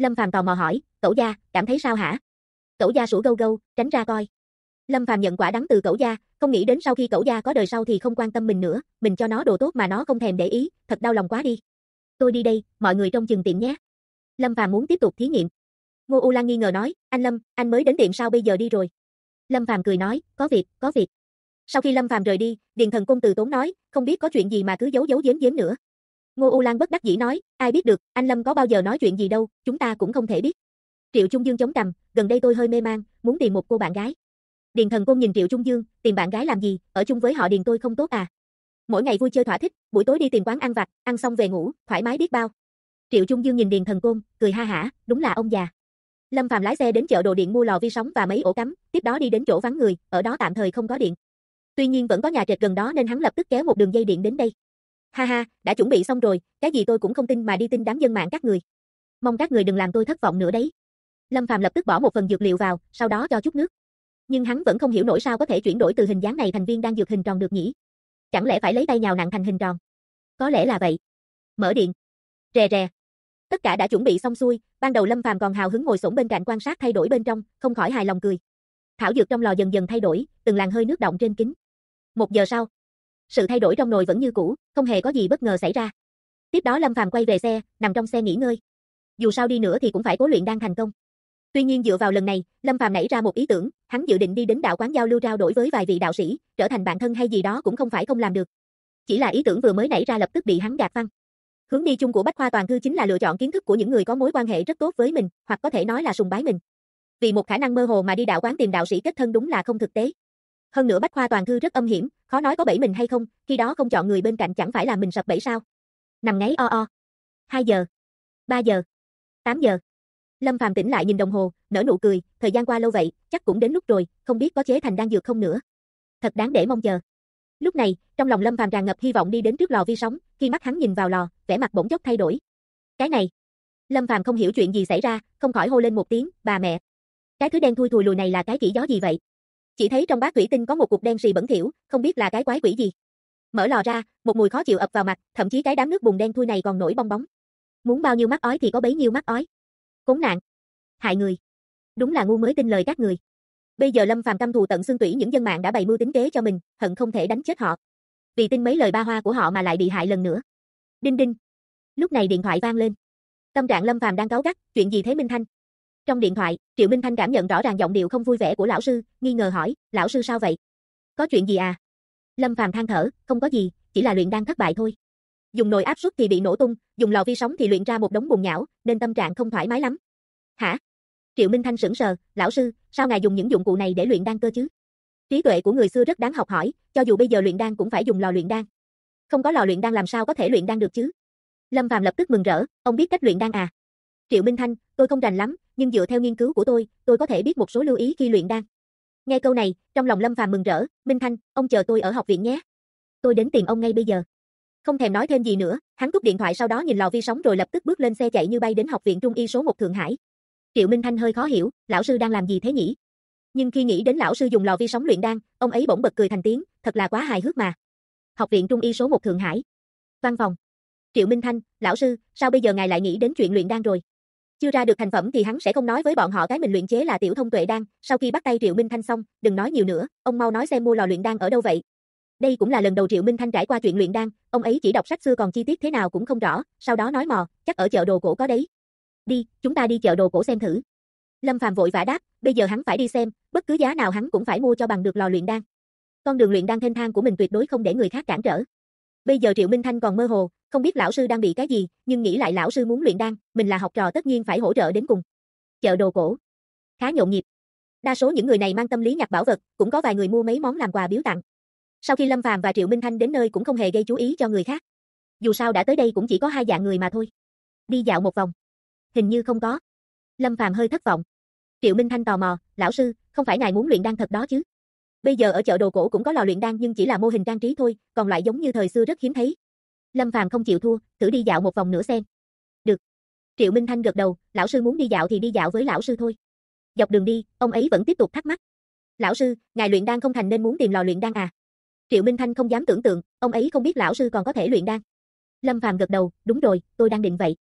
Lâm Phàm tò mò hỏi, Cẩu gia, cảm thấy sao hả? Cẩu gia sủa gâu gâu, tránh ra coi. Lâm Phàm nhận quả đắng từ Cẩu gia, không nghĩ đến sau khi Cẩu gia có đời sau thì không quan tâm mình nữa, mình cho nó đồ tốt mà nó không thèm để ý, thật đau lòng quá đi. Tôi đi đây, mọi người trông chừng tiệm nhé. Lâm Phàm muốn tiếp tục thí nghiệm. Ngô U Lan nghi ngờ nói, anh Lâm, anh mới đến tiệm sao bây giờ đi rồi? Lâm Phàm cười nói, có việc, có việc. Sau khi Lâm Phàm rời đi, Điền Thần Cung từ tốn nói, không biết có chuyện gì mà cứ giấu giấu giếm giếm nữa. Ngô U Lan bất đắc dĩ nói, ai biết được, anh Lâm có bao giờ nói chuyện gì đâu, chúng ta cũng không thể biết. Triệu Trung Dương chống cằm, gần đây tôi hơi mê man, muốn tìm một cô bạn gái. Điền Thần Cung nhìn Triệu Trung Dương, tìm bạn gái làm gì, ở chung với họ Điền tôi không tốt à? Mỗi ngày vui chơi thỏa thích, buổi tối đi tìm quán ăn vặt, ăn xong về ngủ, thoải mái biết bao. Triệu Trung Dương nhìn Điền Thần Cung, cười ha hả, đúng là ông già. Lâm Phàm lái xe đến chợ đồ điện mua lò vi sóng và mấy ổ cắm, tiếp đó đi đến chỗ vắng người, ở đó tạm thời không có điện. Tuy nhiên vẫn có nhà trệt gần đó nên hắn lập tức kéo một đường dây điện đến đây. Ha ha, đã chuẩn bị xong rồi, cái gì tôi cũng không tin mà đi tin đám dân mạng các người. Mong các người đừng làm tôi thất vọng nữa đấy. Lâm Phàm lập tức bỏ một phần dược liệu vào, sau đó cho chút nước. Nhưng hắn vẫn không hiểu nổi sao có thể chuyển đổi từ hình dáng này thành viên đan dược hình tròn được nhỉ? Chẳng lẽ phải lấy tay nhào nặn thành hình tròn? Có lẽ là vậy. Mở điện. Rè rè. Tất cả đã chuẩn bị xong xuôi, ban đầu Lâm Phàm còn hào hứng ngồi xổm bên cạnh quan sát thay đổi bên trong, không khỏi hài lòng cười. Thảo dược trong lò dần dần thay đổi, từng làn hơi nước đọng trên kính. 1 giờ sau, sự thay đổi trong nồi vẫn như cũ, không hề có gì bất ngờ xảy ra. Tiếp đó Lâm Phàm quay về xe, nằm trong xe nghỉ ngơi. Dù sao đi nữa thì cũng phải cố luyện đan thành công. Tuy nhiên dựa vào lần này, Lâm Phàm nảy ra một ý tưởng, hắn dự định đi đến đạo quán giao lưu trao đổi với vài vị đạo sĩ, trở thành bạn thân hay gì đó cũng không phải không làm được. Chỉ là ý tưởng vừa mới nảy ra lập tức bị hắn gạt phăng. Hướng đi chung của Bách Khoa Toàn Thư chính là lựa chọn kiến thức của những người có mối quan hệ rất tốt với mình, hoặc có thể nói là sùng bái mình. Vì một khả năng mơ hồ mà đi đạo quán tìm đạo sĩ kết thân đúng là không thực tế. Hơn nữa Bách Khoa Toàn Thư rất âm hiểm, khó nói có bẫy mình hay không, khi đó không chọn người bên cạnh chẳng phải là mình sập bẫy sao? Nằm ngáy o o. 2 giờ, 3 giờ, 8 giờ. Lâm Phàm tỉnh lại nhìn đồng hồ, nở nụ cười, thời gian qua lâu vậy, chắc cũng đến lúc rồi, không biết có chế thành đan dược không nữa. Thật đáng để mong chờ. Lúc này, trong lòng Lâm Phàm tràn ngập hy vọng đi đến trước lò vi sóng, khi mắt hắn nhìn vào lò, vẻ mặt bỗng chốc thay đổi. Cái này, Lâm Phàm không hiểu chuyện gì xảy ra, không khỏi hô lên một tiếng, bà mẹ. Cái thứ đen thui thùi lùi này là cái quỷ gió gì vậy? Chỉ thấy trong bát thủy tinh có một cục đen xì bẩn thỉu, không biết là cái quái quỷ gì. Mở lò ra, một mùi khó chịu ập vào mặt, thậm chí cái đám nước bùn đen thui này còn nổi bong bóng. Muốn bao nhiêu mắc ói thì có bấy nhiêu mắc ói. Khốn nạn, hại người. Đúng là ngu mới tin lời các người. Bây giờ Lâm Phàm căm thù tận xương tủy những dân mạng đã bày mưu tính kế cho mình, hận không thể đánh chết họ. Vì tin mấy lời ba hoa của họ mà lại bị hại lần nữa. Đinh đinh. Lúc này điện thoại vang lên. Tâm trạng Lâm Phàm đang cáu gắt, chuyện gì thế Minh Thanh? Trong điện thoại, Triệu Minh Thanh cảm nhận rõ ràng giọng điệu không vui vẻ của lão sư, nghi ngờ hỏi, lão sư sao vậy? Có chuyện gì à? Lâm Phàm than thở, không có gì, chỉ là luyện đan thất bại thôi. Dùng nồi áp suất thì bị nổ tung, dùng lò vi sóng thì luyện ra một đống bùn nhão, nên tâm trạng không thoải mái lắm. Hả? Triệu Minh Thanh sững sờ, lão sư, sao ngài dùng những dụng cụ này để luyện đan cơ chứ? Trí tuệ của người xưa rất đáng học hỏi, cho dù bây giờ luyện đan cũng phải dùng lò luyện đan. Không có lò luyện đan làm sao có thể luyện đan được chứ? Lâm Phàm lập tức mừng rỡ, ông biết cách luyện đan à? Triệu Minh Thanh, tôi không rành lắm, nhưng dựa theo nghiên cứu của tôi có thể biết một số lưu ý khi luyện đan. Nghe câu này, trong lòng Lâm Phàm mừng rỡ, Minh Thanh, ông chờ tôi ở học viện nhé. Tôi đến tìm ông ngay bây giờ. Không thèm nói thêm gì nữa, hắn cúp điện thoại sau đó nhìn lò vi sóng rồi lập tức bước lên xe chạy như bay đến học viện Trung y số 1 Thượng Hải. Triệu Minh Thanh hơi khó hiểu, lão sư đang làm gì thế nhỉ? Nhưng khi nghĩ đến lão sư dùng lò vi sóng luyện đan, ông ấy bỗng bật cười thành tiếng, thật là quá hài hước mà. Học viện Trung y số 1 Thượng Hải. Văn phòng. Triệu Minh Thanh, lão sư, sao bây giờ ngài lại nghĩ đến chuyện luyện đan rồi? Chưa ra được thành phẩm thì hắn sẽ không nói với bọn họ cái mình luyện chế là tiểu thông tuệ đan, sau khi bắt tay Triệu Minh Thanh xong, đừng nói nhiều nữa, ông mau nói xem mua lò luyện đan ở đâu vậy? Đây cũng là lần đầu Triệu Minh Thanh trải qua chuyện luyện đan, ông ấy chỉ đọc sách xưa còn chi tiết thế nào cũng không rõ, sau đó nói mò, chắc ở chợ đồ cổ có đấy. Đi, chúng ta đi chợ đồ cổ xem thử. Lâm Phàm vội vã đáp, bây giờ hắn phải đi xem, bất cứ giá nào hắn cũng phải mua cho bằng được lò luyện đan. Con đường luyện đan thênh thang của mình tuyệt đối không để người khác cản trở. Bây giờ Triệu Minh Thanh còn mơ hồ, không biết lão sư đang bị cái gì, nhưng nghĩ lại lão sư muốn luyện đan, mình là học trò tất nhiên phải hỗ trợ đến cùng. Chợ đồ cổ khá nhộn nhịp. Đa số những người này mang tâm lý nhặt bảo vật, cũng có vài người mua mấy món làm quà biếu tặng. Sau khi Lâm Phàm và Triệu Minh Thanh đến nơi cũng không hề gây chú ý cho người khác. Dù sao đã tới đây cũng chỉ có 2 dạng người mà thôi. Đi dạo một vòng. Hình như không có. Lâm Phàm hơi thất vọng. Triệu Minh Thanh tò mò, lão sư, không phải ngài muốn luyện đan thật đó chứ? Bây giờ ở chợ đồ cổ cũng có lò luyện đan nhưng chỉ là mô hình trang trí thôi, còn loại giống như thời xưa rất hiếm thấy. Lâm Phàm không chịu thua, thử đi dạo một vòng nữa xem. Được. Triệu Minh Thanh gật đầu, lão sư muốn đi dạo thì đi dạo với lão sư thôi. Dọc đường đi, ông ấy vẫn tiếp tục thắc mắc. Lão sư, ngài luyện đan không thành nên muốn tìm lò luyện đan à? Triệu Minh Thanh không dám tưởng tượng, ông ấy không biết lão sư còn có thể luyện đan. Lâm Phàm gật đầu, đúng rồi, tôi đang định vậy.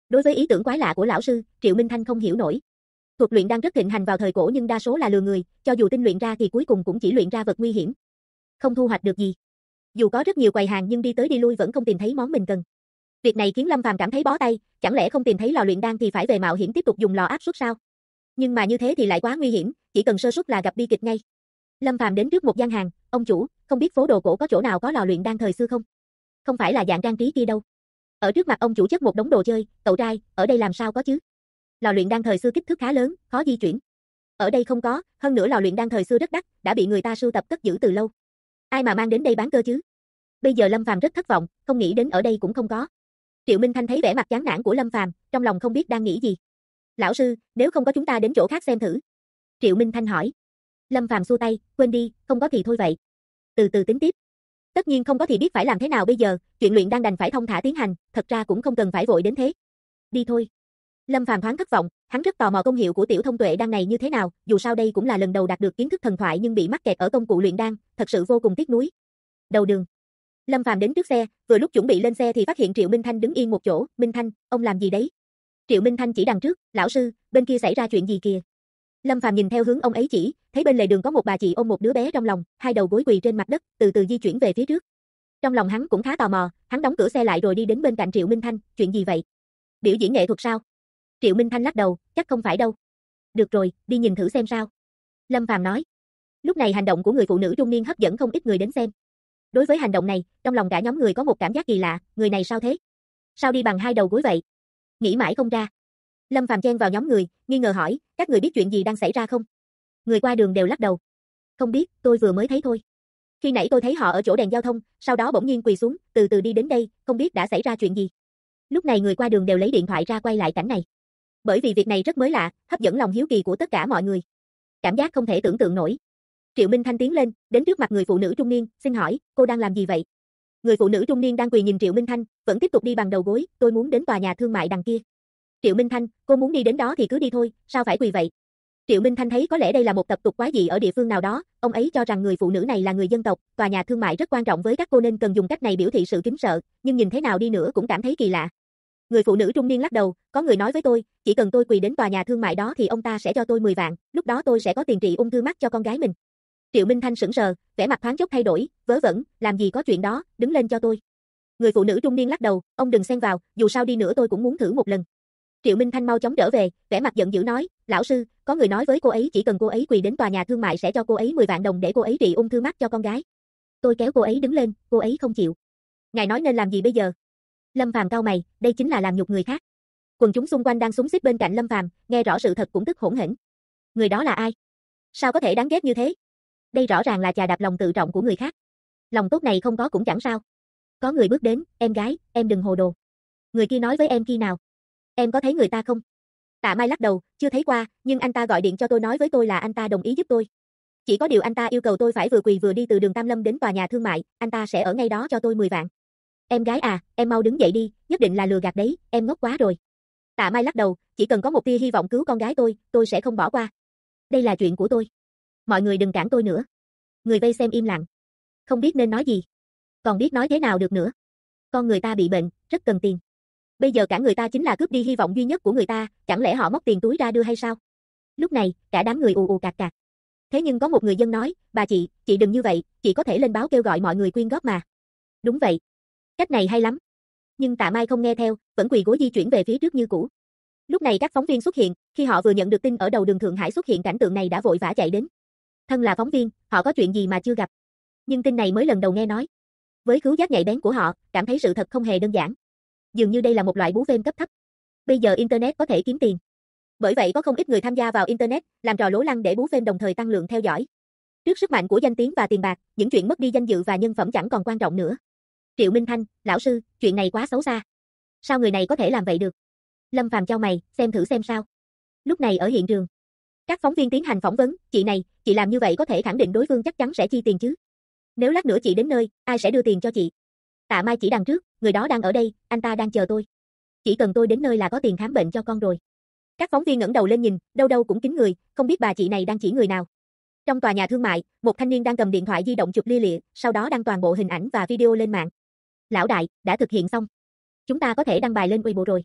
Đối với ý tưởng quái lạ của lão sư, Triệu Minh Thanh không hiểu nổi. Thuật luyện đan rất thịnh hành vào thời cổ nhưng đa số là lừa người, cho dù tinh luyện ra thì cuối cùng cũng chỉ luyện ra vật nguy hiểm, không thu hoạch được gì. Dù có rất nhiều quầy hàng nhưng đi tới đi lui vẫn không tìm thấy món mình cần. Việc này khiến Lâm Phàm cảm thấy bó tay, chẳng lẽ không tìm thấy lò luyện đan thì phải về mạo hiểm tiếp tục dùng lò áp suất sao? Nhưng mà như thế thì lại quá nguy hiểm, chỉ cần sơ suất là gặp bi kịch ngay. Lâm Phàm đến trước một gian hàng, ông chủ, không biết phố đồ cổ có chỗ nào có lò luyện đan thời xưa không? Không phải là dạng trang trí kia đâu. Ở trước mặt ông chủ chất một đống đồ chơi, cậu trai, ở đây làm sao có chứ? Lò luyện đan thời xưa kích thước khá lớn, khó di chuyển. Ở đây không có, hơn nữa lò luyện đan thời xưa rất đắt, đã bị người ta sưu tập cất giữ từ lâu. Ai mà mang đến đây bán cơ chứ? Bây giờ Lâm Phàm rất thất vọng, không nghĩ đến ở đây cũng không có. Triệu Minh Thanh thấy vẻ mặt chán nản của Lâm Phàm, trong lòng không biết đang nghĩ gì. Lão sư, nếu không có chúng ta đến chỗ khác xem thử. Triệu Minh Thanh hỏi. Lâm Phàm xua tay, quên đi, không có thì thôi vậy. Từ từ tính tiếp. Tất nhiên không có thì biết phải làm thế nào bây giờ, chuyện luyện đan đành phải thông thả tiến hành, thật ra cũng không cần phải vội đến thế. Đi thôi. Lâm Phàm thoáng thất vọng, hắn rất tò mò công hiệu của tiểu thông tuệ đan này như thế nào, dù sao đây cũng là lần đầu đạt được kiến thức thần thoại nhưng bị mắc kẹt ở công cụ luyện đan, thật sự vô cùng tiếc nuối. Đầu đường. Lâm Phàm đến trước xe, vừa lúc chuẩn bị lên xe thì phát hiện Triệu Minh Thanh đứng yên một chỗ, Minh Thanh, ông làm gì đấy? Triệu Minh Thanh chỉ đằng trước, lão sư, bên kia xảy ra chuyện gì kìa? Lâm Phàm nhìn theo hướng ông ấy chỉ, thấy bên lề đường có một bà chị ôm một đứa bé trong lòng, hai đầu gối quỳ trên mặt đất, từ từ di chuyển về phía trước. Trong lòng hắn cũng khá tò mò, hắn đóng cửa xe lại rồi đi đến bên cạnh Triệu Minh Thanh, chuyện gì vậy? Biểu diễn nghệ thuật sao? Triệu Minh Thanh lắc đầu, chắc không phải đâu. Được rồi, đi nhìn thử xem sao. Lâm Phàm nói. Lúc này hành động của người phụ nữ trung niên hấp dẫn không ít người đến xem. Đối với hành động này, trong lòng cả nhóm người có một cảm giác kỳ lạ, người này sao thế? Sao đi bằng hai đầu gối vậy? Nghĩ mãi không ra. Lâm Phàm chen vào nhóm người, nghi ngờ hỏi, các người biết chuyện gì đang xảy ra không? Người qua đường đều lắc đầu. Không biết, tôi vừa mới thấy thôi. Khi nãy tôi thấy họ ở chỗ đèn giao thông, sau đó bỗng nhiên quỳ xuống, từ từ đi đến đây, không biết đã xảy ra chuyện gì. Lúc này người qua đường đều lấy điện thoại ra quay lại cảnh này. Bởi vì việc này rất mới lạ, hấp dẫn lòng hiếu kỳ của tất cả mọi người. Cảm giác không thể tưởng tượng nổi. Triệu Minh Thanh tiến lên, đến trước mặt người phụ nữ trung niên, xin hỏi, cô đang làm gì vậy? Người phụ nữ trung niên đang quỳ nhìn Triệu Minh Thanh, vẫn tiếp tục đi bằng đầu gối, tôi muốn đến tòa nhà thương mại đằng kia. Triệu Minh Thanh, cô muốn đi đến đó thì cứ đi thôi, sao phải quỳ vậy? Triệu Minh Thanh thấy có lẽ đây là một tập tục quái dị ở địa phương nào đó, ông ấy cho rằng người phụ nữ này là người dân tộc, tòa nhà thương mại rất quan trọng với các cô nên cần dùng cách này biểu thị sự kính sợ, nhưng nhìn thế nào đi nữa cũng cảm thấy kỳ lạ. Người phụ nữ trung niên lắc đầu, có người nói với tôi, chỉ cần tôi quỳ đến tòa nhà thương mại đó thì ông ta sẽ cho tôi 10 vạn, lúc đó tôi sẽ có tiền trị ung thư mắt cho con gái mình. Triệu Minh Thanh sững sờ, vẻ mặt thoáng chốc thay đổi, vớ vẩn, làm gì có chuyện đó, đứng lên cho tôi. Người phụ nữ trung niên lắc đầu, ông đừng xen vào, dù sao đi nữa tôi cũng muốn thử một lần. Triệu Minh Thanh mau chóng trở về, vẻ mặt giận dữ nói, lão sư, có người nói với cô ấy chỉ cần cô ấy quỳ đến tòa nhà thương mại sẽ cho cô ấy 10 vạn đồng để cô ấy trị ung thư mắt cho con gái. Tôi kéo cô ấy đứng lên, cô ấy không chịu. Ngài nói nên làm gì bây giờ? Lâm Phàm cau mày, đây chính là làm nhục người khác. Quần chúng xung quanh đang xúm xít bên cạnh Lâm Phàm, nghe rõ sự thật cũng tức hỗn hển. Người đó là ai? Sao có thể đáng ghét như thế? Đây rõ ràng là chà đạp lòng tự trọng của người khác. Lòng tốt này không có cũng chẳng sao. Có người bước đến, em gái, em đừng hồ đồ. Người kia nói với em khi nào? Em có thấy người ta không? Tạ Mai lắc đầu, chưa thấy qua, nhưng anh ta gọi điện cho tôi nói với tôi là anh ta đồng ý giúp tôi. Chỉ có điều anh ta yêu cầu tôi phải vừa quỳ vừa đi từ đường Tam Lâm đến tòa nhà thương mại, anh ta sẽ ở ngay đó cho tôi 10 vạn. Em gái à, em mau đứng dậy đi, nhất định là lừa gạt đấy, em ngốc quá rồi. Tạ Mai lắc đầu, chỉ cần có một tia hy vọng cứu con gái tôi sẽ không bỏ qua. Đây là chuyện của tôi. Mọi người đừng cản tôi nữa. Người vây xem im lặng. Không biết nên nói gì. Còn biết nói thế nào được nữa. Con người ta bị bệnh, rất cần tiền. Bây giờ cả người ta chính là cướp đi hy vọng duy nhất của người ta, chẳng lẽ họ móc tiền túi ra đưa hay sao? Lúc này, cả đám người ù ù cạc cạc. Thế nhưng có một người dân nói, bà chị đừng như vậy, chị có thể lên báo kêu gọi mọi người quyên góp mà. Đúng vậy. Cách này hay lắm. Nhưng Tạ Mai không nghe theo, vẫn quỳ gối di chuyển về phía trước như cũ. Lúc này các phóng viên xuất hiện, khi họ vừa nhận được tin ở đầu đường Thượng Hải xuất hiện cảnh tượng này đã vội vã chạy đến. Thân là phóng viên, họ có chuyện gì mà chưa gặp. Nhưng tin này mới lần đầu nghe nói. Với khứu giác nhạy bén của họ, cảm thấy sự thật không hề đơn giản. Dường như đây là một loại bú phêm cấp thấp. Bây giờ Internet có thể kiếm tiền. Bởi vậy có không ít người tham gia vào Internet, làm trò lố lăng để bú phêm đồng thời tăng lượng theo dõi. Trước sức mạnh của danh tiếng và tiền bạc, những chuyện mất đi danh dự và nhân phẩm chẳng còn quan trọng nữa. Triệu Minh Thanh, lão sư, chuyện này quá xấu xa. Sao người này có thể làm vậy được? Lâm Phàm chau mày, xem thử xem sao. Lúc này ở hiện trường, các phóng viên tiến hành phỏng vấn, chị này, chị làm như vậy có thể khẳng định đối phương chắc chắn sẽ chi tiền chứ? Nếu lát nữa chị đến nơi, ai sẽ đưa tiền cho chị? Tạ Mai chỉ đằng trước, người đó đang ở đây, anh ta đang chờ tôi. Chỉ cần tôi đến nơi là có tiền khám bệnh cho con rồi. Các phóng viên ngẩng đầu lên nhìn, đâu đâu cũng kín người, không biết bà chị này đang chỉ người nào. Trong tòa nhà thương mại, một thanh niên đang cầm điện thoại di động chụp lia lịa, sau đó đăng toàn bộ hình ảnh và video lên mạng. Lão đại, đã thực hiện xong. Chúng ta có thể đăng bài lên Weibo rồi.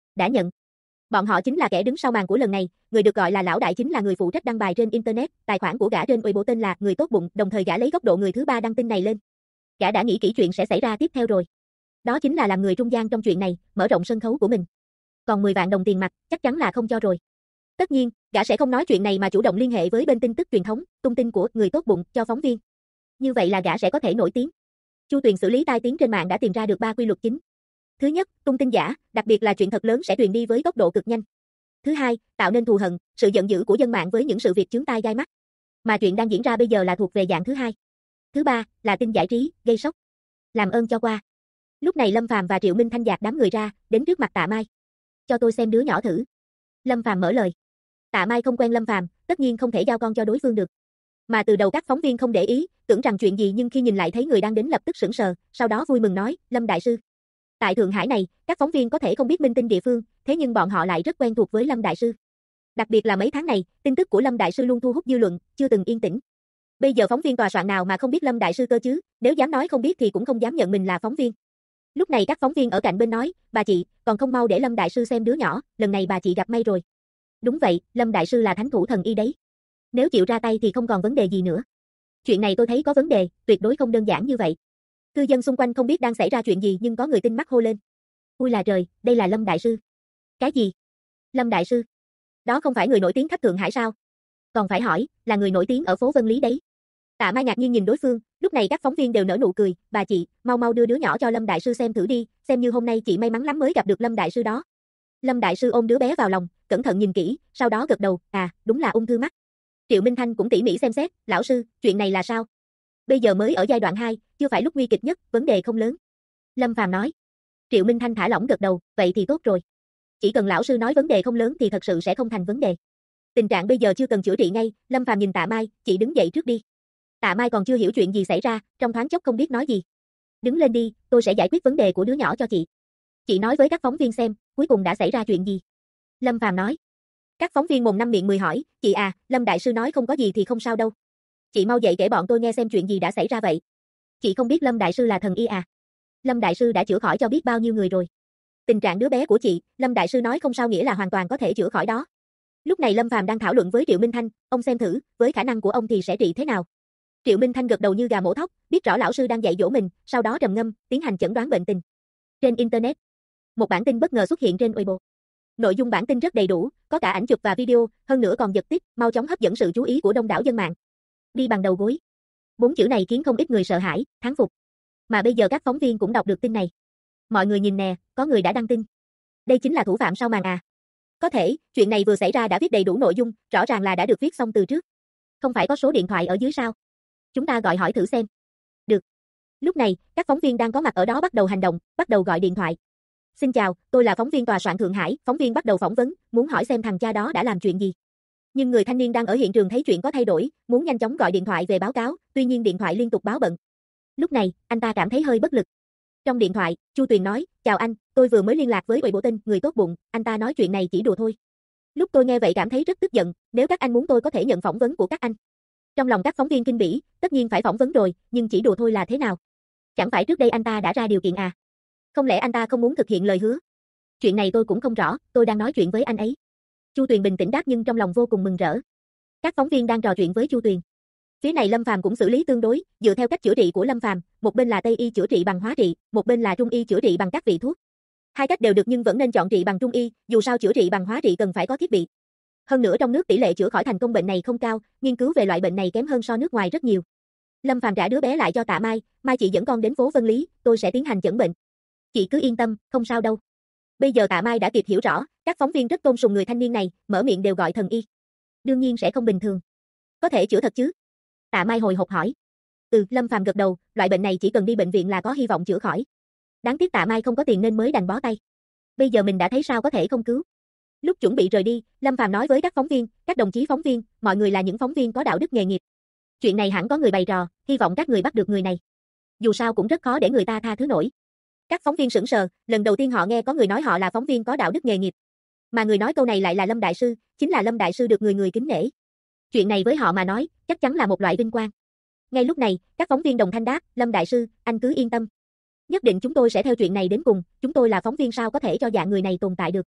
đã nhận. Bọn họ chính là kẻ đứng sau màn của lần này, người được gọi là lão đại chính là người phụ trách đăng bài trên internet, tài khoản của gã trên Weibo tên là người tốt bụng, đồng thời gã lấy góc độ người thứ ba đăng tin này lên. Gã đã nghĩ kỹ chuyện sẽ xảy ra tiếp theo rồi. Đó chính là làm người trung gian trong chuyện này, mở rộng sân khấu của mình. Còn 10 vạn đồng tiền mặt, chắc chắn là không cho rồi. Tất nhiên, gã sẽ không nói chuyện này mà chủ động liên hệ với bên tin tức truyền thống, tung tin của người tốt bụng cho phóng viên. Như vậy là gã sẽ có thể nổi tiếng. Chu Tuyền xử lý tai tiếng trên mạng đã tìm ra được 3 quy luật chính. Thứ nhất, tung tin giả, đặc biệt là chuyện thật lớn sẽ truyền đi với tốc độ cực nhanh. Thứ hai, tạo nên thù hận, sự giận dữ của dân mạng với những sự việc chướng tai gai mắt. Mà chuyện đang diễn ra bây giờ là thuộc về dạng thứ hai. Thứ ba, là tin giải trí, gây sốc. Làm ơn cho qua. Lúc này Lâm Phàm và Triệu Minh Thanh dạt đám người ra, đến trước mặt Tạ Mai. Cho tôi xem đứa nhỏ thử. Lâm Phàm mở lời. Tạ Mai không quen Lâm Phàm, tất nhiên không thể giao con cho đối phương được. Mà từ đầu các phóng viên không để ý, tưởng rằng chuyện gì nhưng khi nhìn lại thấy người đang đến lập tức sững sờ, sau đó vui mừng nói, Lâm đại sư. Tại Thượng Hải này, các phóng viên có thể không biết minh tinh địa phương, thế nhưng bọn họ lại rất quen thuộc với Lâm đại sư. Đặc biệt là mấy tháng này, tin tức của Lâm đại sư luôn thu hút dư luận, chưa từng yên tĩnh. Bây giờ phóng viên tòa soạn nào mà không biết Lâm đại sư cơ chứ, nếu dám nói không biết thì cũng không dám nhận mình là phóng viên. Lúc này các phóng viên ở cạnh bên nói, bà chị, còn không mau để Lâm đại sư xem đứa nhỏ, lần này bà chị gặp may rồi. Đúng vậy, Lâm đại sư là thánh thủ thần y đấy. Nếu chịu ra tay thì không còn vấn đề gì nữa. Chuyện này tôi thấy có vấn đề, tuyệt đối không đơn giản như vậy. Cư dân xung quanh không biết đang xảy ra chuyện gì nhưng có người tin mắt hô lên. Ui là trời, đây là Lâm đại sư. Cái gì? Lâm đại sư? Đó không phải người nổi tiếng khắp Thượng Hải sao? Còn phải hỏi, là người nổi tiếng ở phố Vân Lý đấy. Tạ Mai ngạc nhiên nhìn đối phương, lúc này các phóng viên đều nở nụ cười, bà chị, mau mau đưa đứa nhỏ cho Lâm đại sư xem thử đi, xem như hôm nay chị may mắn lắm mới gặp được Lâm đại sư đó. Lâm đại sư ôm đứa bé vào lòng, cẩn thận nhìn kỹ, sau đó gật đầu, à, đúng là ung thư mắt. Triệu Minh Thanh cũng tỉ mỉ xem xét, lão sư, chuyện này là sao? Bây giờ mới ở giai đoạn 2, chưa phải lúc nguy kịch nhất, vấn đề không lớn. Lâm Phàm nói. Triệu Minh Thanh thả lỏng gật đầu, vậy thì tốt rồi. Chỉ cần lão sư nói vấn đề không lớn thì thật sự sẽ không thành vấn đề. Tình trạng bây giờ chưa cần chữa trị ngay, Lâm Phàm nhìn Tạ Mai, chị đứng dậy trước đi. Tạ Mai còn chưa hiểu chuyện gì xảy ra, trong thoáng chốc không biết nói gì. Đứng lên đi, tôi sẽ giải quyết vấn đề của đứa nhỏ cho chị. Chị nói với các phóng viên xem, cuối cùng đã xảy ra chuyện gì. Lâm Phàm nói. Các phóng viên mồm năm miệng 10 hỏi, chị à, Lâm đại sư nói không có gì thì không sao đâu. Chị mau dậy kể bọn tôi nghe xem chuyện gì đã xảy ra vậy. Chị không biết Lâm đại sư là thần y à? Lâm đại sư đã chữa khỏi cho biết bao nhiêu người rồi. Tình trạng đứa bé của chị, Lâm đại sư nói không sao nghĩa là hoàn toàn có thể chữa khỏi đó. Lúc này Lâm Phàm đang thảo luận với Triệu Minh Thanh, ông xem thử, với khả năng của ông thì sẽ trị thế nào. Triệu Minh Thanh gật đầu như gà mổ thóc, biết rõ lão sư đang dạy dỗ mình, sau đó trầm ngâm, tiến hành chẩn đoán bệnh tình. Trên internet, một bản tin bất ngờ xuất hiện trên Weibo. Nội dung bản tin rất đầy đủ, có cả ảnh chụp và video, hơn nữa còn giật tít, mau chóng hấp dẫn sự chú ý của đông đảo dân mạng. Đi bằng đầu gối. 4 chữ này khiến không ít người sợ hãi, thán phục. Mà bây giờ các phóng viên cũng đọc được tin này. Mọi người nhìn nè, có người đã đăng tin. Đây chính là thủ phạm sau màn à? Có thể, chuyện này vừa xảy ra đã viết đầy đủ nội dung, rõ ràng là đã được viết xong từ trước. Không phải có số điện thoại ở dưới sao? Chúng ta gọi hỏi thử xem. Được. Lúc này, các phóng viên đang có mặt ở đó bắt đầu hành động, bắt đầu gọi điện thoại. Xin chào, tôi là phóng viên tòa soạn Thượng Hải, phóng viên bắt đầu phỏng vấn, muốn hỏi xem thằng cha đó đã làm chuyện gì. Nhưng người thanh niên đang ở hiện trường thấy chuyện có thay đổi, muốn nhanh chóng gọi điện thoại về báo cáo, tuy nhiên điện thoại liên tục báo bận. Lúc này, anh ta cảm thấy hơi bất lực. Trong điện thoại, Chu Tuyền nói, chào anh, tôi vừa mới liên lạc với Weibo tin, người tốt bụng, anh ta nói chuyện này chỉ đùa thôi. Lúc tôi nghe vậy cảm thấy rất tức giận, nếu các anh muốn tôi có thể nhận phỏng vấn của các anh. Trong lòng các phóng viên kinh bỉ, tất nhiên phải phỏng vấn rồi, nhưng chỉ đùa thôi là thế nào? Chẳng phải trước đây anh ta đã ra điều kiện à? Không lẽ anh ta không muốn thực hiện lời hứa? Chuyện này tôi cũng không rõ, tôi đang nói chuyện với anh ấy. Chu Tuyền bình tĩnh đáp nhưng trong lòng vô cùng mừng rỡ. Các phóng viên đang trò chuyện với Chu Tuyền. Phía này Lâm Phàm cũng xử lý tương đối, dựa theo cách chữa trị của Lâm Phàm, một bên là Tây y chữa trị bằng hóa trị, một bên là Trung y chữa trị bằng các vị thuốc. Hai cách đều được nhưng vẫn nên chọn trị bằng Trung y, dù sao chữa trị bằng hóa trị cần phải có thiết bị. Hơn nữa trong nước tỷ lệ chữa khỏi thành công bệnh này không cao, nghiên cứu về loại bệnh này kém hơn so nước ngoài rất nhiều. Lâm Phàm trả đứa bé lại cho Tạ Mai, mai chị dẫn con đến phố Vân Lý, tôi sẽ tiến hành chẩn bệnh. Chị cứ yên tâm, không sao đâu. Bây giờ Tạ Mai đã kịp hiểu rõ, các phóng viên rất tôn sùng người thanh niên này, mở miệng đều gọi thần y. Đương nhiên sẽ không bình thường. Có thể chữa thật chứ? Tạ Mai hồi hộp hỏi. Lâm Phàm gật đầu, loại bệnh này chỉ cần đi bệnh viện là có hy vọng chữa khỏi. Đáng tiếc Tạ Mai không có tiền nên mới đành bó tay. Bây giờ mình đã thấy sao có thể không cứu. Lúc chuẩn bị rời đi, Lâm Phàm nói với các phóng viên, các đồng chí phóng viên, mọi người là những phóng viên có đạo đức nghề nghiệp. Chuyện này hẳn có người bày trò, hy vọng các người bắt được người này. Dù sao cũng rất khó để người ta tha thứ nổi. Các phóng viên sững sờ, lần đầu tiên họ nghe có người nói họ là phóng viên có đạo đức nghề nghiệp. Mà người nói câu này lại là Lâm đại sư, chính là Lâm đại sư được người người kính nể. Chuyện này với họ mà nói, chắc chắn là một loại vinh quang. Ngay lúc này, các phóng viên đồng thanh đáp, Lâm đại sư, anh cứ yên tâm. Nhất định chúng tôi sẽ theo chuyện này đến cùng, chúng tôi là phóng viên sao có thể cho dạng người này tồn tại được.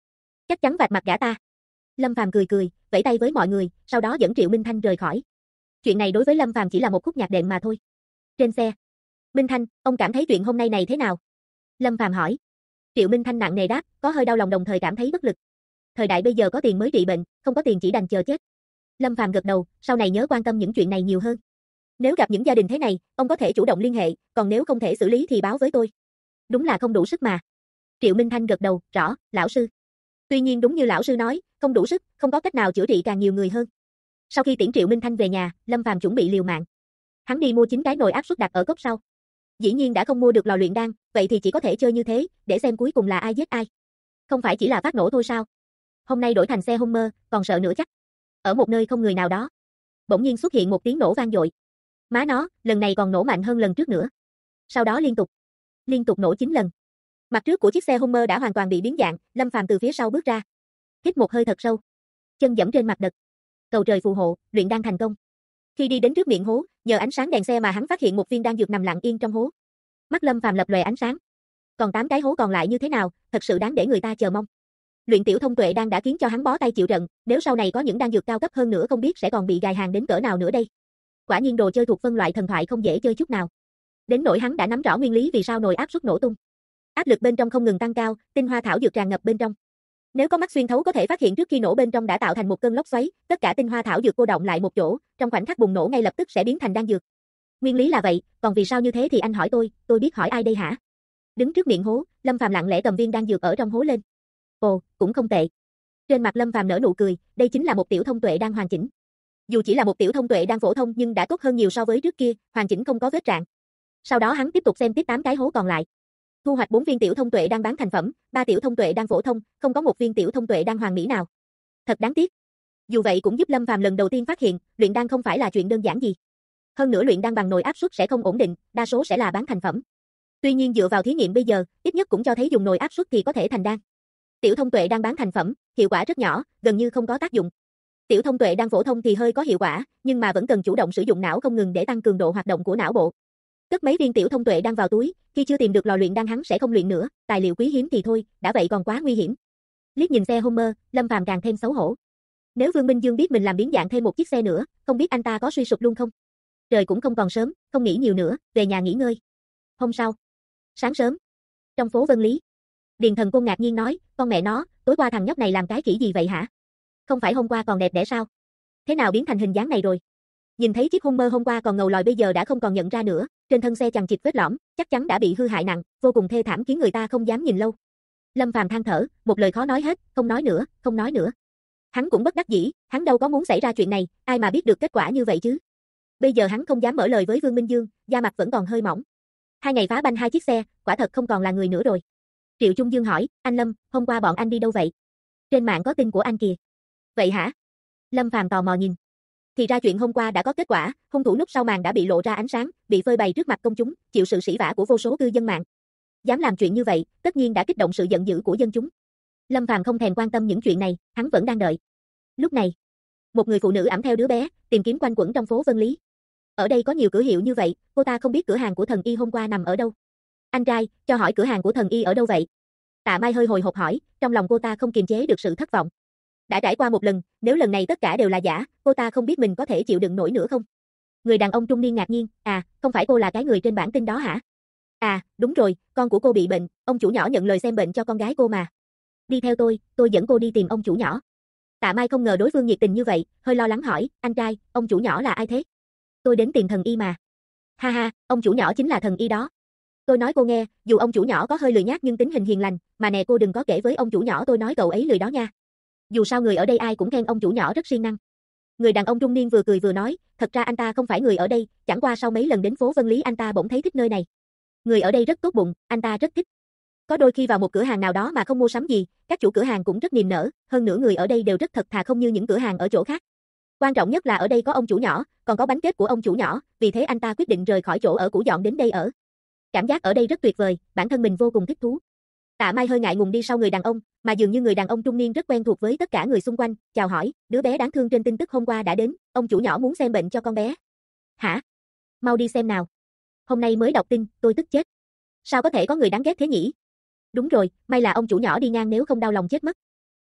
Chắc chắn vạch mặt gã ta. Lâm Phàm cười cười, vẫy tay với mọi người, sau đó dẫn Triệu Minh Thanh rời khỏi. Chuyện này đối với Lâm Phàm chỉ là một khúc nhạc đệm mà thôi. Trên xe, Minh Thanh, ông cảm thấy chuyện hôm nay này thế nào? Lâm Phàm hỏi. Triệu Minh Thanh nặng nề đáp, có hơi đau lòng đồng thời cảm thấy bất lực. Thời đại bây giờ có tiền mới trị bệnh, không có tiền chỉ đành chờ chết. Lâm Phàm gật đầu, sau này nhớ quan tâm những chuyện này nhiều hơn. Nếu gặp những gia đình thế này, ông có thể chủ động liên hệ, còn nếu không thể xử lý thì báo với tôi. Đúng là không đủ sức mà. Triệu Minh Thanh gật đầu, rõ, lão sư. Tuy nhiên đúng như lão sư nói, không đủ sức, không có cách nào chữa trị càng nhiều người hơn. Sau khi tiễn Triệu Minh Thanh về nhà, Lâm Phàm chuẩn bị liều mạng. Hắn đi mua 9 cái nồi áp suất đặt ở cốc sau. Dĩ nhiên đã không mua được lò luyện đan, vậy thì chỉ có thể chơi như thế, để xem cuối cùng là ai giết ai. Không phải chỉ là phát nổ thôi sao? Hôm nay đổi thành xe Hummer, còn sợ nữa chắc. Ở một nơi không người nào đó, bỗng nhiên xuất hiện một tiếng nổ vang dội. Má nó, lần này còn nổ mạnh hơn lần trước nữa. Sau đó liên tục nổ 9 lần. Mặt trước của chiếc xe Hummer đã hoàn toàn bị biến dạng, Lâm Phàm từ phía sau bước ra. Hít một hơi thật sâu, chân giẫm trên mặt đất. Cầu trời phù hộ, luyện đan thành công. Khi đi đến trước miệng hố, nhờ ánh sáng đèn xe mà hắn phát hiện một viên đan dược nằm lặng yên trong hố. Mắt Lâm Phàm lập lòe ánh sáng. Còn 8 cái hố còn lại như thế nào, thật sự đáng để người ta chờ mong. Luyện tiểu thông tuệ đan đã khiến cho hắn bó tay chịu trận, nếu sau này có những đan dược cao cấp hơn nữa không biết sẽ còn bị gài hàng đến cỡ nào nữa đây. Quả nhiên đồ chơi thuộc phân loại thần thoại không dễ chơi chút nào. Đến nỗi hắn đã nắm rõ nguyên lý vì sao nồi áp suất nổ tung. Áp lực bên trong không ngừng tăng cao, tinh hoa thảo dược tràn ngập bên trong. Nếu có mắt xuyên thấu có thể phát hiện trước khi nổ bên trong đã tạo thành một cơn lốc xoáy, tất cả tinh hoa thảo dược cô động lại một chỗ, trong khoảnh khắc bùng nổ ngay lập tức sẽ biến thành đan dược. Nguyên lý là vậy, còn vì sao như thế thì anh hỏi tôi biết hỏi ai đây hả? Đứng trước miệng hố, Lâm Phàm lặng lẽ cầm viên đan dược ở trong hố lên. Ồ, cũng không tệ. Trên mặt Lâm Phàm nở nụ cười, đây chính là một tiểu thông tuệ đan hoàn chỉnh. Dù chỉ là một tiểu thông tuệ đan phổ thông nhưng đã tốt hơn nhiều so với trước kia, hoàn chỉnh không có vết rạn. Sau đó hắn tiếp tục xem tiếp 8 cái hố còn lại. Thu hoạch 4 viên tiểu thông tuệ đang bán thành phẩm, 3 tiểu thông tuệ đang phổ thông, không có một viên tiểu thông tuệ đang hoàn mỹ nào. Thật đáng tiếc. Dù vậy cũng giúp Lâm Phàm lần đầu tiên phát hiện, luyện đan không phải là chuyện đơn giản gì. Hơn nữa luyện đan bằng nồi áp suất sẽ không ổn định, đa số sẽ là bán thành phẩm. Tuy nhiên dựa vào thí nghiệm bây giờ, ít nhất cũng cho thấy dùng nồi áp suất thì có thể thành đan. Tiểu thông tuệ đang bán thành phẩm, hiệu quả rất nhỏ, gần như không có tác dụng. Tiểu thông tuệ đang phổ thông thì hơi có hiệu quả, nhưng mà vẫn cần chủ động sử dụng não không ngừng để tăng cường độ hoạt động của não bộ. Cất mấy viên tiểu thông tuệ đang vào túi, khi chưa tìm được lò luyện đan hắn sẽ không luyện nữa, tài liệu quý hiếm thì thôi, đã vậy còn quá nguy hiểm. Liếc nhìn xe Hummer, Lâm Phàm càng thêm xấu hổ. Nếu Vương Minh Dương biết mình làm biến dạng thêm một chiếc xe nữa, không biết anh ta có suy sụp luôn không? Trời cũng không còn sớm, không nghĩ nhiều nữa, về nhà nghỉ ngơi. Hôm sau, sáng sớm, trong phố Vân Lý, Điền Thần Côn ngạc nhiên nói, con mẹ nó, tối qua thằng nhóc này làm cái khỉ gì vậy hả? Không phải hôm qua còn đẹp đẽ sao? Thế nào biến thành hình dáng này rồi? Nhìn thấy chiếc Hummer hôm qua còn ngầu lòi bây giờ đã không còn nhận ra nữa, trên thân xe chằng chịt vết lõm, chắc chắn đã bị hư hại nặng, vô cùng thê thảm khiến người ta không dám nhìn lâu. Lâm Phàm than thở, một lời khó nói hết, không nói nữa, không nói nữa. Hắn cũng bất đắc dĩ, hắn đâu có muốn xảy ra chuyện này, ai mà biết được kết quả như vậy chứ. Bây giờ hắn không dám mở lời với Vương Minh Dương, da mặt vẫn còn hơi mỏng. 2 ngày phá banh 2 chiếc xe, quả thật không còn là người nữa rồi. Triệu Trung Dương hỏi, anh Lâm, hôm qua bọn anh đi đâu vậy? Trên mạng có tin của anh kìa. Vậy hả? Lâm Phàm tò mò nhìn. Thì ra chuyện hôm qua đã có kết quả, hung thủ núp sau màn đã bị lộ ra ánh sáng, bị phơi bày trước mặt công chúng, chịu sự sỉ vả của vô số cư dân mạng. Dám làm chuyện như vậy, tất nhiên đã kích động sự giận dữ của dân chúng. Lâm Phàm không thèm quan tâm những chuyện này, hắn vẫn đang đợi. Lúc này, một người phụ nữ ẵm theo đứa bé, tìm kiếm quanh quẩn trong phố Vân Lý. Ở đây có nhiều cửa hiệu như vậy, cô ta không biết cửa hàng của Thần Y hôm qua nằm ở đâu. Anh trai, cho hỏi cửa hàng của Thần Y ở đâu vậy? Tạ Mai hơi hồi hộp hỏi, trong lòng cô ta không kiềm chế được sự thất vọng. Đã trải qua một lần, nếu lần này tất cả đều là giả, cô ta không biết mình có thể chịu đựng nổi nữa không? Người đàn ông trung niên ngạc nhiên, không phải cô là cái người trên bản tin đó hả? Đúng rồi, con của cô bị bệnh, ông chủ nhỏ nhận lời xem bệnh cho con gái cô mà. Đi theo tôi dẫn cô đi tìm ông chủ nhỏ. Tạ Mai không ngờ đối phương nhiệt tình như vậy, hơi lo lắng hỏi, anh trai, ông chủ nhỏ là ai thế? Tôi đến tìm Thần Y mà. Ha ha, ông chủ nhỏ chính là Thần Y đó. Tôi nói cô nghe, dù ông chủ nhỏ có hơi lười nhác nhưng tính hình hiền lành, mà nè cô đừng có kể với ông chủ nhỏ tôi nói cậu ấy lười đó nha. Dù sao người ở đây ai cũng khen ông chủ nhỏ rất siêng năng. Người đàn ông trung niên vừa cười vừa nói, thật ra anh ta không phải người ở đây, chẳng qua sau mấy lần đến phố Vân Lý anh ta bỗng thấy thích nơi này. Người ở đây rất tốt bụng, anh ta rất thích. Có đôi khi vào một cửa hàng nào đó mà không mua sắm gì, các chủ cửa hàng cũng rất niềm nở, hơn nữa người ở đây đều rất thật thà không như những cửa hàng ở chỗ khác. Quan trọng nhất là ở đây có ông chủ nhỏ, còn có bánh kết của ông chủ nhỏ, vì thế anh ta quyết định rời khỏi chỗ ở cũ dọn đến đây ở. Cảm giác ở đây rất tuyệt vời, bản thân mình vô cùng thích thú. Tạ Mai hơi ngại ngùng đi sau người đàn ông, mà dường như người đàn ông trung niên rất quen thuộc với tất cả người xung quanh, chào hỏi, đứa bé đáng thương trên tin tức hôm qua đã đến, ông chủ nhỏ muốn xem bệnh cho con bé. Hả? Mau đi xem nào. Hôm nay mới đọc tin, tôi tức chết. Sao có thể có người đáng ghét thế nhỉ? Đúng rồi, may là ông chủ nhỏ đi ngang nếu không đau lòng chết mất.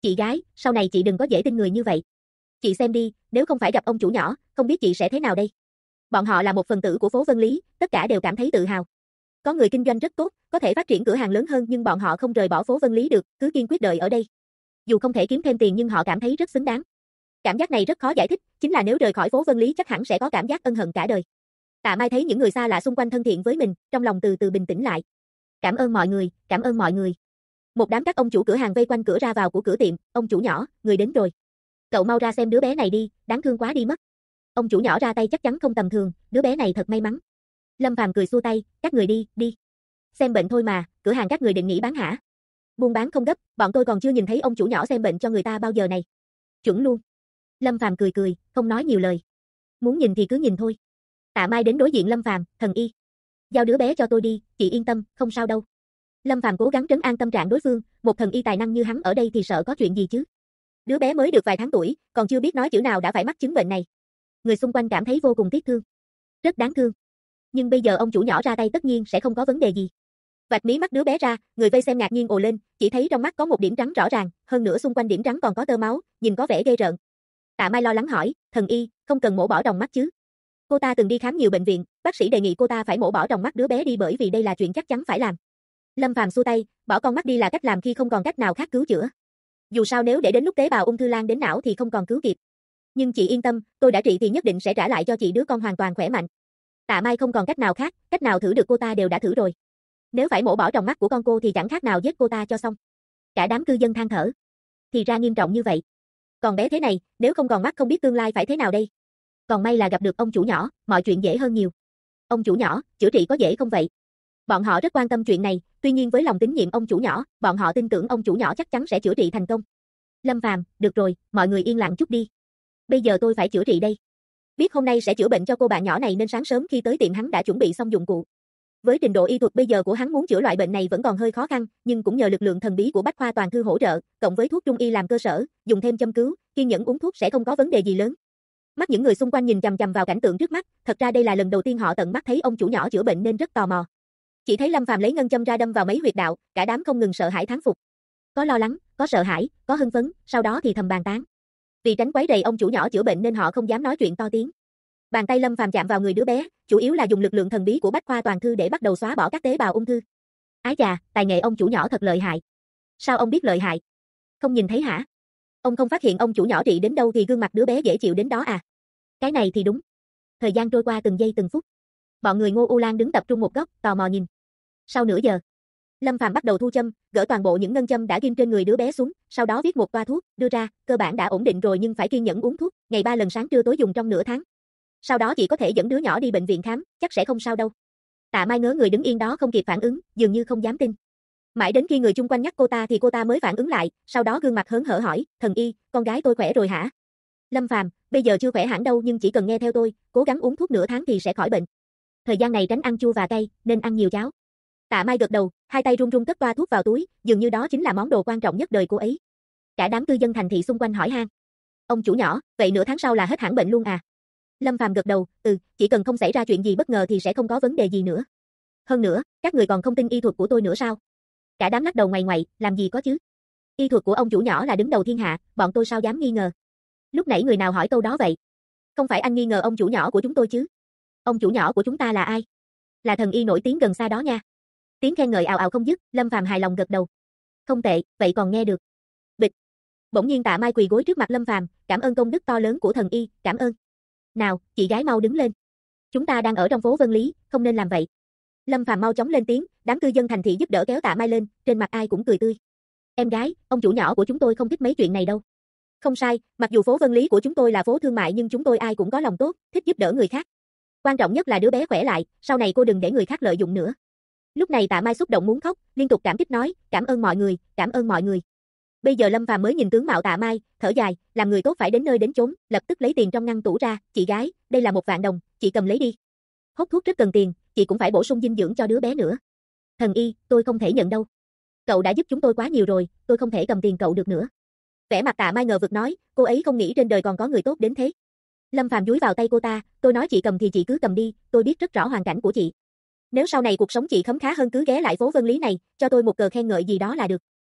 Chị gái, sau này chị đừng có dễ tin người như vậy. Chị xem đi, nếu không phải gặp ông chủ nhỏ, không biết chị sẽ thế nào đây. Bọn họ là một phần tử của phố Vân Lý, tất cả đều cảm thấy tự hào. Có người kinh doanh rất tốt, có thể phát triển cửa hàng lớn hơn nhưng bọn họ không rời bỏ phố Vân Lý được, cứ kiên quyết đợi ở đây. Dù không thể kiếm thêm tiền nhưng họ cảm thấy rất xứng đáng. Cảm giác này rất khó giải thích, chính là nếu rời khỏi phố Vân Lý chắc hẳn sẽ có cảm giác ân hận cả đời. Tạ Mai thấy những người xa lạ xung quanh thân thiện với mình, trong lòng từ từ bình tĩnh lại. Cảm ơn mọi người, cảm ơn mọi người. Một đám các ông chủ cửa hàng vây quanh cửa ra vào của cửa tiệm, ông chủ nhỏ, người đến rồi. Cậu mau ra xem đứa bé này đi, đáng thương quá đi mất. Ông chủ nhỏ ra tay chắc chắn không tầm thường, đứa bé này thật may mắn. Lâm Phàm cười xua tay, các người đi, đi. Xem bệnh thôi mà, cửa hàng các người định nghỉ bán hả? Buôn bán không gấp, bọn tôi còn chưa nhìn thấy ông chủ nhỏ xem bệnh cho người ta bao giờ này. Chuẩn luôn. Lâm Phàm cười cười, không nói nhiều lời. Muốn nhìn thì cứ nhìn thôi. Tạ Mai đến đối diện Lâm Phàm, thần y. Giao đứa bé cho tôi đi, chị yên tâm, không sao đâu. Lâm Phàm cố gắng trấn an tâm trạng đối phương, một thần y tài năng như hắn ở đây thì sợ có chuyện gì chứ. Đứa bé mới được vài tháng tuổi, còn chưa biết nói chữ nào đã phải mắc chứng bệnh này. Người xung quanh cảm thấy vô cùng tiếc thương. Rất đáng thương. Nhưng bây giờ ông chủ nhỏ ra tay tất nhiên sẽ không có vấn đề gì. Vạch mí mắt đứa bé ra, người vây xem ngạc nhiên ồ lên, chỉ thấy trong mắt có một điểm trắng rõ ràng, hơn nữa xung quanh điểm trắng còn có tơ máu, nhìn có vẻ ghê rợn. Tạ Mai lo lắng hỏi, thần y, không cần mổ bỏ tròng mắt chứ? Cô ta từng đi khám nhiều bệnh viện, bác sĩ đề nghị cô ta phải mổ bỏ tròng mắt đứa bé đi bởi vì đây là chuyện chắc chắn phải làm. Lâm Phàm xua tay, bỏ con mắt đi là cách làm khi không còn cách nào khác cứu chữa. Dù sao nếu để đến lúc tế bào ung thư lan đến não thì không còn cứu kịp. Nhưng chị yên tâm, tôi đã trị thì nhất định sẽ trả lại cho chị đứa con hoàn toàn khỏe mạnh. Tạ Mai không còn cách nào khác, cách nào thử được cô ta đều đã thử rồi. Nếu phải mổ bỏ tròng mắt của con cô thì chẳng khác nào giết cô ta cho xong. Cả đám cư dân than thở. Thì ra nghiêm trọng như vậy. Còn bé thế này, nếu không còn mắt không biết tương lai phải thế nào đây. Còn may là gặp được ông chủ nhỏ, mọi chuyện dễ hơn nhiều. Ông chủ nhỏ, chữa trị có dễ không vậy? Bọn họ rất quan tâm chuyện này, tuy nhiên với lòng tín nhiệm ông chủ nhỏ, bọn họ tin tưởng ông chủ nhỏ chắc chắn sẽ chữa trị thành công. Lâm Phàm, được rồi, mọi người yên lặng chút đi. Bây giờ tôi phải chữa trị đây. Biết hôm nay sẽ chữa bệnh cho cô bạn nhỏ này nên sáng sớm khi tới tiệm hắn đã chuẩn bị xong dụng cụ. Với trình độ y thuật bây giờ của hắn muốn chữa loại bệnh này vẫn còn hơi khó khăn, nhưng cũng nhờ lực lượng thần bí của Bách Khoa Toàn Thư hỗ trợ, cộng với thuốc trung y làm cơ sở, dùng thêm châm cứu, kiên nhẫn uống thuốc sẽ không có vấn đề gì lớn. Mắt những người xung quanh nhìn chằm chằm vào cảnh tượng trước mắt, thật ra đây là lần đầu tiên họ tận mắt thấy ông chủ nhỏ chữa bệnh nên rất tò mò. Chỉ thấy Lâm Phàm lấy ngân châm ra đâm vào mấy huyệt đạo, cả đám không ngừng sợ hãi thán phục. Có lo lắng, có sợ hãi, có hưng phấn, sau đó thì thầm bàn tán. Vì tránh quấy rầy ông chủ nhỏ chữa bệnh nên họ không dám nói chuyện to tiếng. Bàn tay Lâm Phàm chạm vào người đứa bé, chủ yếu là dùng lực lượng thần bí của Bách Khoa Toàn Thư để bắt đầu xóa bỏ các tế bào ung thư. Ái chà, tài nghệ ông chủ nhỏ thật lợi hại. Sao ông biết lợi hại? Không nhìn thấy hả? Ông không phát hiện ông chủ nhỏ trị đến đâu thì gương mặt đứa bé dễ chịu đến đó à? Cái này thì đúng. Thời gian trôi qua từng giây từng phút. Bọn người Ngô U Lan đứng tập trung một góc, tò mò nhìn. Sau nửa giờ, Lâm Phàm bắt đầu thu châm, gỡ toàn bộ những ngân châm đã ghim trên người đứa bé xuống, sau đó viết một toa thuốc, đưa ra, cơ bản đã ổn định rồi nhưng phải kiên nhẫn uống thuốc, ngày 3 lần sáng trưa tối dùng trong nửa tháng. Sau đó chị có thể dẫn đứa nhỏ đi bệnh viện khám, chắc sẽ không sao đâu. Tạ Mai ngớ người đứng yên đó không kịp phản ứng, dường như không dám tin. Mãi đến khi người chung quanh nhắc cô ta thì cô ta mới phản ứng lại, sau đó gương mặt hớn hở hỏi, thần y, con gái tôi khỏe rồi hả? Lâm Phàm, bây giờ chưa khỏe hẳn đâu nhưng chỉ cần nghe theo tôi, cố gắng uống thuốc nửa tháng thì sẽ khỏi bệnh. Thời gian này tránh ăn chua và cay, nên ăn nhiều cháo. Tạ Mai gật đầu, hai tay run run cất toa thuốc vào túi, dường như đó chính là món đồ quan trọng nhất đời cô ấy. Cả đám cư dân thành thị xung quanh hỏi han. Ông chủ nhỏ, vậy nửa tháng sau là hết hẳn bệnh luôn à? Lâm Phàm gật đầu, chỉ cần không xảy ra chuyện gì bất ngờ thì sẽ không có vấn đề gì nữa. Hơn nữa, các người còn không tin y thuật của tôi nữa sao? Cả đám lắc đầu ngoại ngoại, làm gì có chứ? Y thuật của ông chủ nhỏ là đứng đầu thiên hạ, bọn tôi sao dám nghi ngờ? Lúc nãy người nào hỏi câu đó vậy? Không phải anh nghi ngờ ông chủ nhỏ của chúng tôi chứ? Ông chủ nhỏ của chúng ta là ai? Là thần y nổi tiếng gần xa đó nha. Tiếng khen ngợi ào ào không dứt, Lâm Phàm hài lòng gật đầu. Không tệ, vậy còn nghe được. Bịch. Bỗng nhiên Tạ Mai quỳ gối trước mặt Lâm Phàm, cảm ơn công đức to lớn của thần y, cảm ơn. Nào, chị gái mau đứng lên. Chúng ta đang ở trong phố Vân Lý, không nên làm vậy. Lâm Phàm mau chóng lên tiếng, đám cư dân thành thị giúp đỡ kéo Tạ Mai lên, trên mặt ai cũng cười tươi. Em gái, ông chủ nhỏ của chúng tôi không thích mấy chuyện này đâu. Không sai, mặc dù phố Vân Lý của chúng tôi là phố thương mại nhưng chúng tôi ai cũng có lòng tốt, thích giúp đỡ người khác. Quan trọng nhất là đứa bé khỏe lại, sau này cô đừng để người khác lợi dụng nữa. Lúc này Tạ Mai xúc động muốn khóc, liên tục cảm kích nói, cảm ơn mọi người, cảm ơn mọi người. Bây giờ Lâm Phàm mới nhìn tướng mạo Tạ Mai, thở dài, làm người tốt phải đến nơi đến chốn, lập tức lấy tiền trong ngăn tủ ra, chị gái, đây là 1 vạn đồng, chị cầm lấy đi. Hút thuốc rất cần tiền, chị cũng phải bổ sung dinh dưỡng cho đứa bé nữa. Thần y, tôi không thể nhận đâu. Cậu đã giúp chúng tôi quá nhiều rồi, tôi không thể cầm tiền cậu được nữa. Vẻ mặt Tạ Mai ngờ vực nói, cô ấy không nghĩ trên đời còn có người tốt đến thế. Lâm Phàm dúi vào tay cô ta, tôi nói chị cầm thì chị cứ cầm đi, tôi biết rất rõ hoàn cảnh của chị. Nếu sau này cuộc sống chị khấm khá hơn cứ ghé lại phố Vân Lý này, cho tôi một cờ khen ngợi gì đó là được.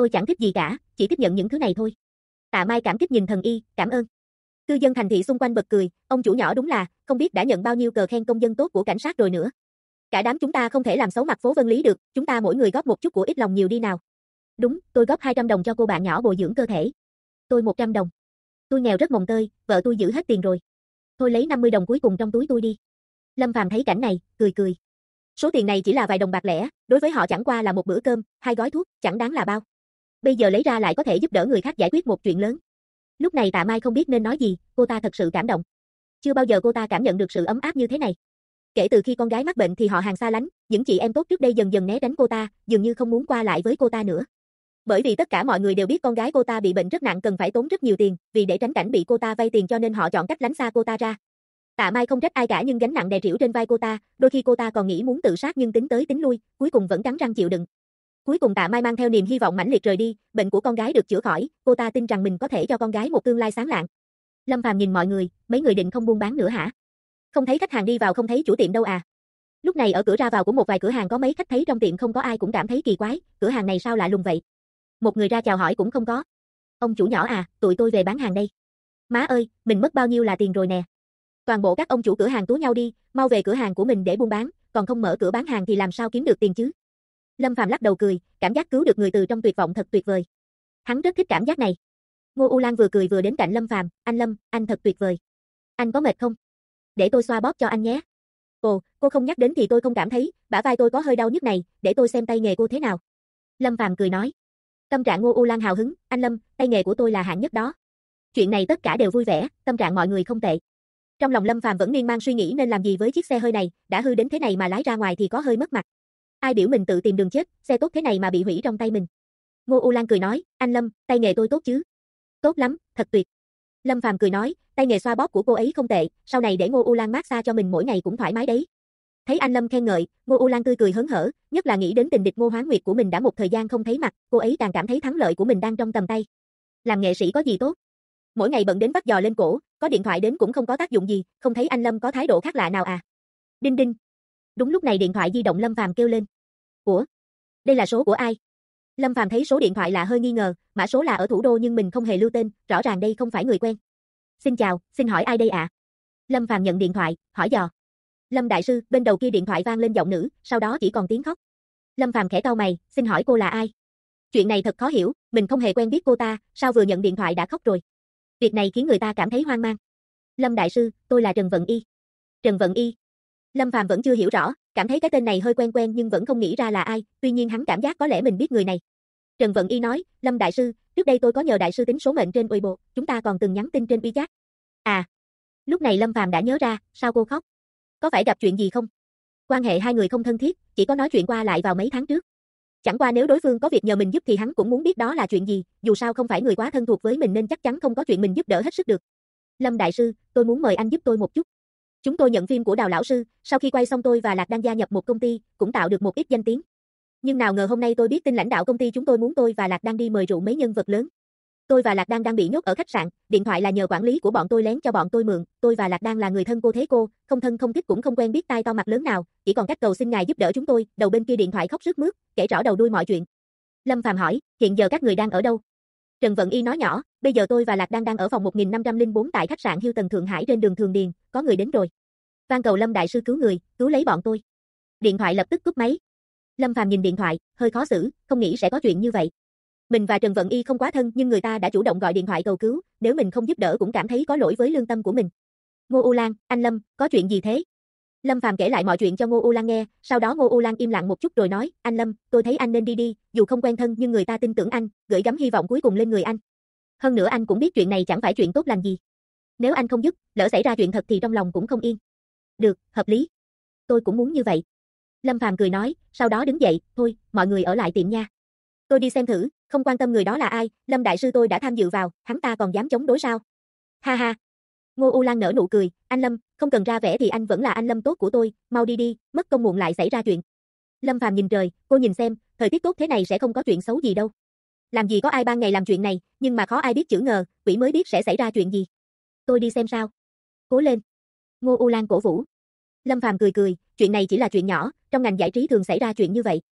Tôi chẳng thích gì cả, chỉ thích nhận những thứ này thôi. Tạ Mai cảm kích nhìn Thần Y, cảm ơn. Cư dân thành thị xung quanh bật cười, ông chủ nhỏ đúng là, không biết đã nhận bao nhiêu cờ khen công dân tốt của cảnh sát rồi nữa. Cả đám chúng ta không thể làm xấu mặt phố Vân Lý được, chúng ta mỗi người góp một chút của ít lòng nhiều đi nào. Đúng, tôi góp 200 đồng cho cô bạn nhỏ bồi dưỡng cơ thể. Tôi 100 đồng. Tôi nghèo rất mồng tơi, vợ tôi giữ hết tiền rồi. Thôi lấy 50 đồng cuối cùng trong túi tôi đi. Lâm Phàm thấy cảnh này, cười cười. Số tiền này chỉ là vài đồng bạc lẻ, đối với họ chẳng qua là một bữa cơm, 2 gói thuốc, chẳng đáng là bao. Bây giờ lấy ra lại có thể giúp đỡ người khác giải quyết một chuyện lớn. Lúc này Tạ Mai không biết nên nói gì, cô ta thật sự cảm động. Chưa bao giờ cô ta cảm nhận được sự ấm áp như thế này. Kể từ khi con gái mắc bệnh thì họ hàng xa lánh, những chị em tốt trước đây dần dần né tránh cô ta, dường như không muốn qua lại với cô ta nữa. Bởi vì tất cả mọi người đều biết con gái cô ta bị bệnh rất nặng cần phải tốn rất nhiều tiền, vì để tránh cảnh bị cô ta vay tiền cho nên họ chọn cách lánh xa cô ta ra. Tạ Mai không trách ai cả nhưng gánh nặng đè trĩu trên vai cô ta, đôi khi cô ta còn nghĩ muốn tự sát nhưng tính tới tính lui, cuối cùng vẫn cắn răng chịu đựng. Cuối cùng Tạ Mai mang theo niềm hy vọng mãnh liệt rời đi, bệnh của con gái được chữa khỏi, cô ta tin rằng mình có thể cho con gái một tương lai sáng lạng. Lâm Phàm nhìn mọi người, mấy người định không buôn bán nữa hả? Không thấy khách hàng đi vào không thấy chủ tiệm đâu à? Lúc này ở cửa ra vào của một vài cửa hàng có mấy khách thấy trong tiệm không có ai cũng cảm thấy kỳ quái, cửa hàng này sao lạ lùng vậy? Một người ra chào hỏi cũng không có. Ông chủ nhỏ à, tụi tôi về bán hàng đây. Má ơi, mình mất bao nhiêu là tiền rồi nè. Toàn bộ các ông chủ cửa hàng túa nhau đi, mau về cửa hàng của mình để buôn bán, còn không mở cửa bán hàng thì làm sao kiếm được tiền chứ? Lâm Phàm lắc đầu cười, cảm giác cứu được người từ trong tuyệt vọng thật tuyệt vời. Hắn rất thích cảm giác này. Ngô U Lan vừa cười vừa đến cạnh Lâm Phàm, anh Lâm, anh thật tuyệt vời. Anh có mệt không? Để tôi xoa bóp cho anh nhé. Ồ, cô không nhắc đến thì tôi không cảm thấy, bả vai tôi có hơi đau nhức này, để tôi xem tay nghề cô thế nào. Lâm Phàm cười nói. Tâm trạng Ngô U Lan hào hứng, anh Lâm, tay nghề của tôi là hạng nhất đó. Chuyện này tất cả đều vui vẻ, tâm trạng mọi người không tệ. Trong lòng Lâm Phàm vẫn miên man suy nghĩ nên làm gì với chiếc xe hơi này, đã hư đến thế này mà lái ra ngoài thì có hơi mất mặt. Ai biểu mình tự tìm đường chết, xe tốt thế này mà bị hủy trong tay mình. Ngô U Lan cười nói, anh Lâm, tay nghề tôi tốt chứ? Tốt lắm, thật tuyệt. Lâm Phàm cười nói, tay nghề xoa bóp của cô ấy không tệ, sau này để Ngô U Lan massage cho mình mỗi ngày cũng thoải mái đấy. Thấy anh Lâm khen ngợi, Ngô U Lan tươi cười hớn hở, nhất là nghĩ đến tình địch Ngô Hoán Nguyệt của mình đã một thời gian không thấy mặt, cô ấy càng cảm thấy thắng lợi của mình đang trong tầm tay. Làm nghệ sĩ có gì tốt? Mỗi ngày bận đến vắt giò lên cổ, có điện thoại đến cũng không có tác dụng gì, không thấy anh Lâm có thái độ khác lạ nào à? Đinh đinh. Đúng lúc này điện thoại di động Lâm Phàm kêu lên. Ủa? Đây là số của ai? Lâm Phàm thấy số điện thoại lạ hơi nghi ngờ, mã số là ở thủ đô nhưng mình không hề lưu tên, rõ ràng đây không phải người quen. Xin chào, xin hỏi ai đây ạ? Lâm Phàm nhận điện thoại, hỏi dò. Lâm đại sư, bên đầu kia điện thoại vang lên giọng nữ, sau đó chỉ còn tiếng khóc. Lâm Phàm khẽ cau mày, xin hỏi cô là ai? Chuyện này thật khó hiểu, mình không hề quen biết cô ta, sao vừa nhận điện thoại đã khóc rồi? Việc này khiến người ta cảm thấy hoang mang. Lâm đại sư, tôi là Trần Vận Y. Trần Vận Y. Lâm Phàm vẫn chưa hiểu rõ, cảm thấy cái tên này hơi quen quen nhưng vẫn không nghĩ ra là ai, tuy nhiên hắn cảm giác có lẽ mình biết người này. Trần Vận Y nói, Lâm đại sư, trước đây tôi có nhờ đại sư tính số mệnh trên Weibo, chúng ta còn từng nhắn tin trên WeChat. À. Lúc này Lâm Phàm đã nhớ ra, sao cô khóc? Có phải gặp chuyện gì không? Quan hệ hai người không thân thiết, chỉ có nói chuyện qua lại vào mấy tháng trước. Chẳng qua nếu đối phương có việc nhờ mình giúp thì hắn cũng muốn biết đó là chuyện gì, dù sao không phải người quá thân thuộc với mình nên chắc chắn không có chuyện mình giúp đỡ hết sức được. Lâm đại sư, tôi muốn mời anh giúp tôi một chút. Chúng tôi nhận phim của Đào lão sư, sau khi quay xong tôi và Lạc đang gia nhập một công ty, cũng tạo được một ít danh tiếng. Nhưng nào ngờ hôm nay tôi biết tin lãnh đạo công ty chúng tôi muốn tôi và Lạc đang đi mời rượu mấy nhân vật lớn. Tôi và Lạc đang bị nhốt ở khách sạn, điện thoại là nhờ quản lý của bọn tôi lén cho bọn tôi mượn, tôi và Lạc đang là người thân cô thế cô, không thân không thích cũng không quen biết tai to mặt lớn nào, chỉ còn cách cầu xin ngài giúp đỡ chúng tôi, đầu bên kia điện thoại khóc sướt mướt, kể rõ đầu đuôi mọi chuyện. Lâm Phàm hỏi, hiện giờ các người đang ở đâu? Trần Vận Y nói nhỏ, bây giờ tôi và Lạc đang ở phòng 1504 tại khách sạn Hilton Thượng Hải trên đường Thường Điền, có người đến rồi. Van cầu Lâm đại sư cứu người, cứu lấy bọn tôi. Điện thoại lập tức cúp máy. Lâm Phàm nhìn điện thoại, hơi khó xử, không nghĩ sẽ có chuyện như vậy. Mình và Trần Vận Y không quá thân nhưng người ta đã chủ động gọi điện thoại cầu cứu, nếu mình không giúp đỡ cũng cảm thấy có lỗi với lương tâm của mình. Ngô U Lan, anh Lâm, có chuyện gì thế? Lâm Phàm kể lại mọi chuyện cho Ngô U Lan nghe, sau đó Ngô U Lan im lặng một chút rồi nói, anh Lâm, tôi thấy anh nên đi, dù không quen thân nhưng người ta tin tưởng anh, gửi gắm hy vọng cuối cùng lên người anh. Hơn nữa anh cũng biết chuyện này chẳng phải chuyện tốt lành gì. Nếu anh không giúp, lỡ xảy ra chuyện thật thì trong lòng cũng không yên. Được, hợp lý. Tôi cũng muốn như vậy. Lâm Phàm cười nói, sau đó đứng dậy, thôi, mọi người ở lại tiệm nha. Tôi đi xem thử, không quan tâm người đó là ai, Lâm đại sư tôi đã tham dự vào, hắn ta còn dám chống đối sao? Ha ha. Ngô U Lan nở nụ cười, anh Lâm, không cần ra vẻ thì anh vẫn là anh Lâm tốt của tôi, mau đi, mất công muộn lại xảy ra chuyện. Lâm Phàm nhìn trời, cô nhìn xem, thời tiết tốt thế này sẽ không có chuyện xấu gì đâu. Làm gì có ai ban ngày làm chuyện này, nhưng mà khó ai biết chữ ngờ, quỷ mới biết sẽ xảy ra chuyện gì. Tôi đi xem sao. Cố lên. Ngô U Lan cổ vũ. Lâm Phàm cười, chuyện này chỉ là chuyện nhỏ, trong ngành giải trí thường xảy ra chuyện như vậy.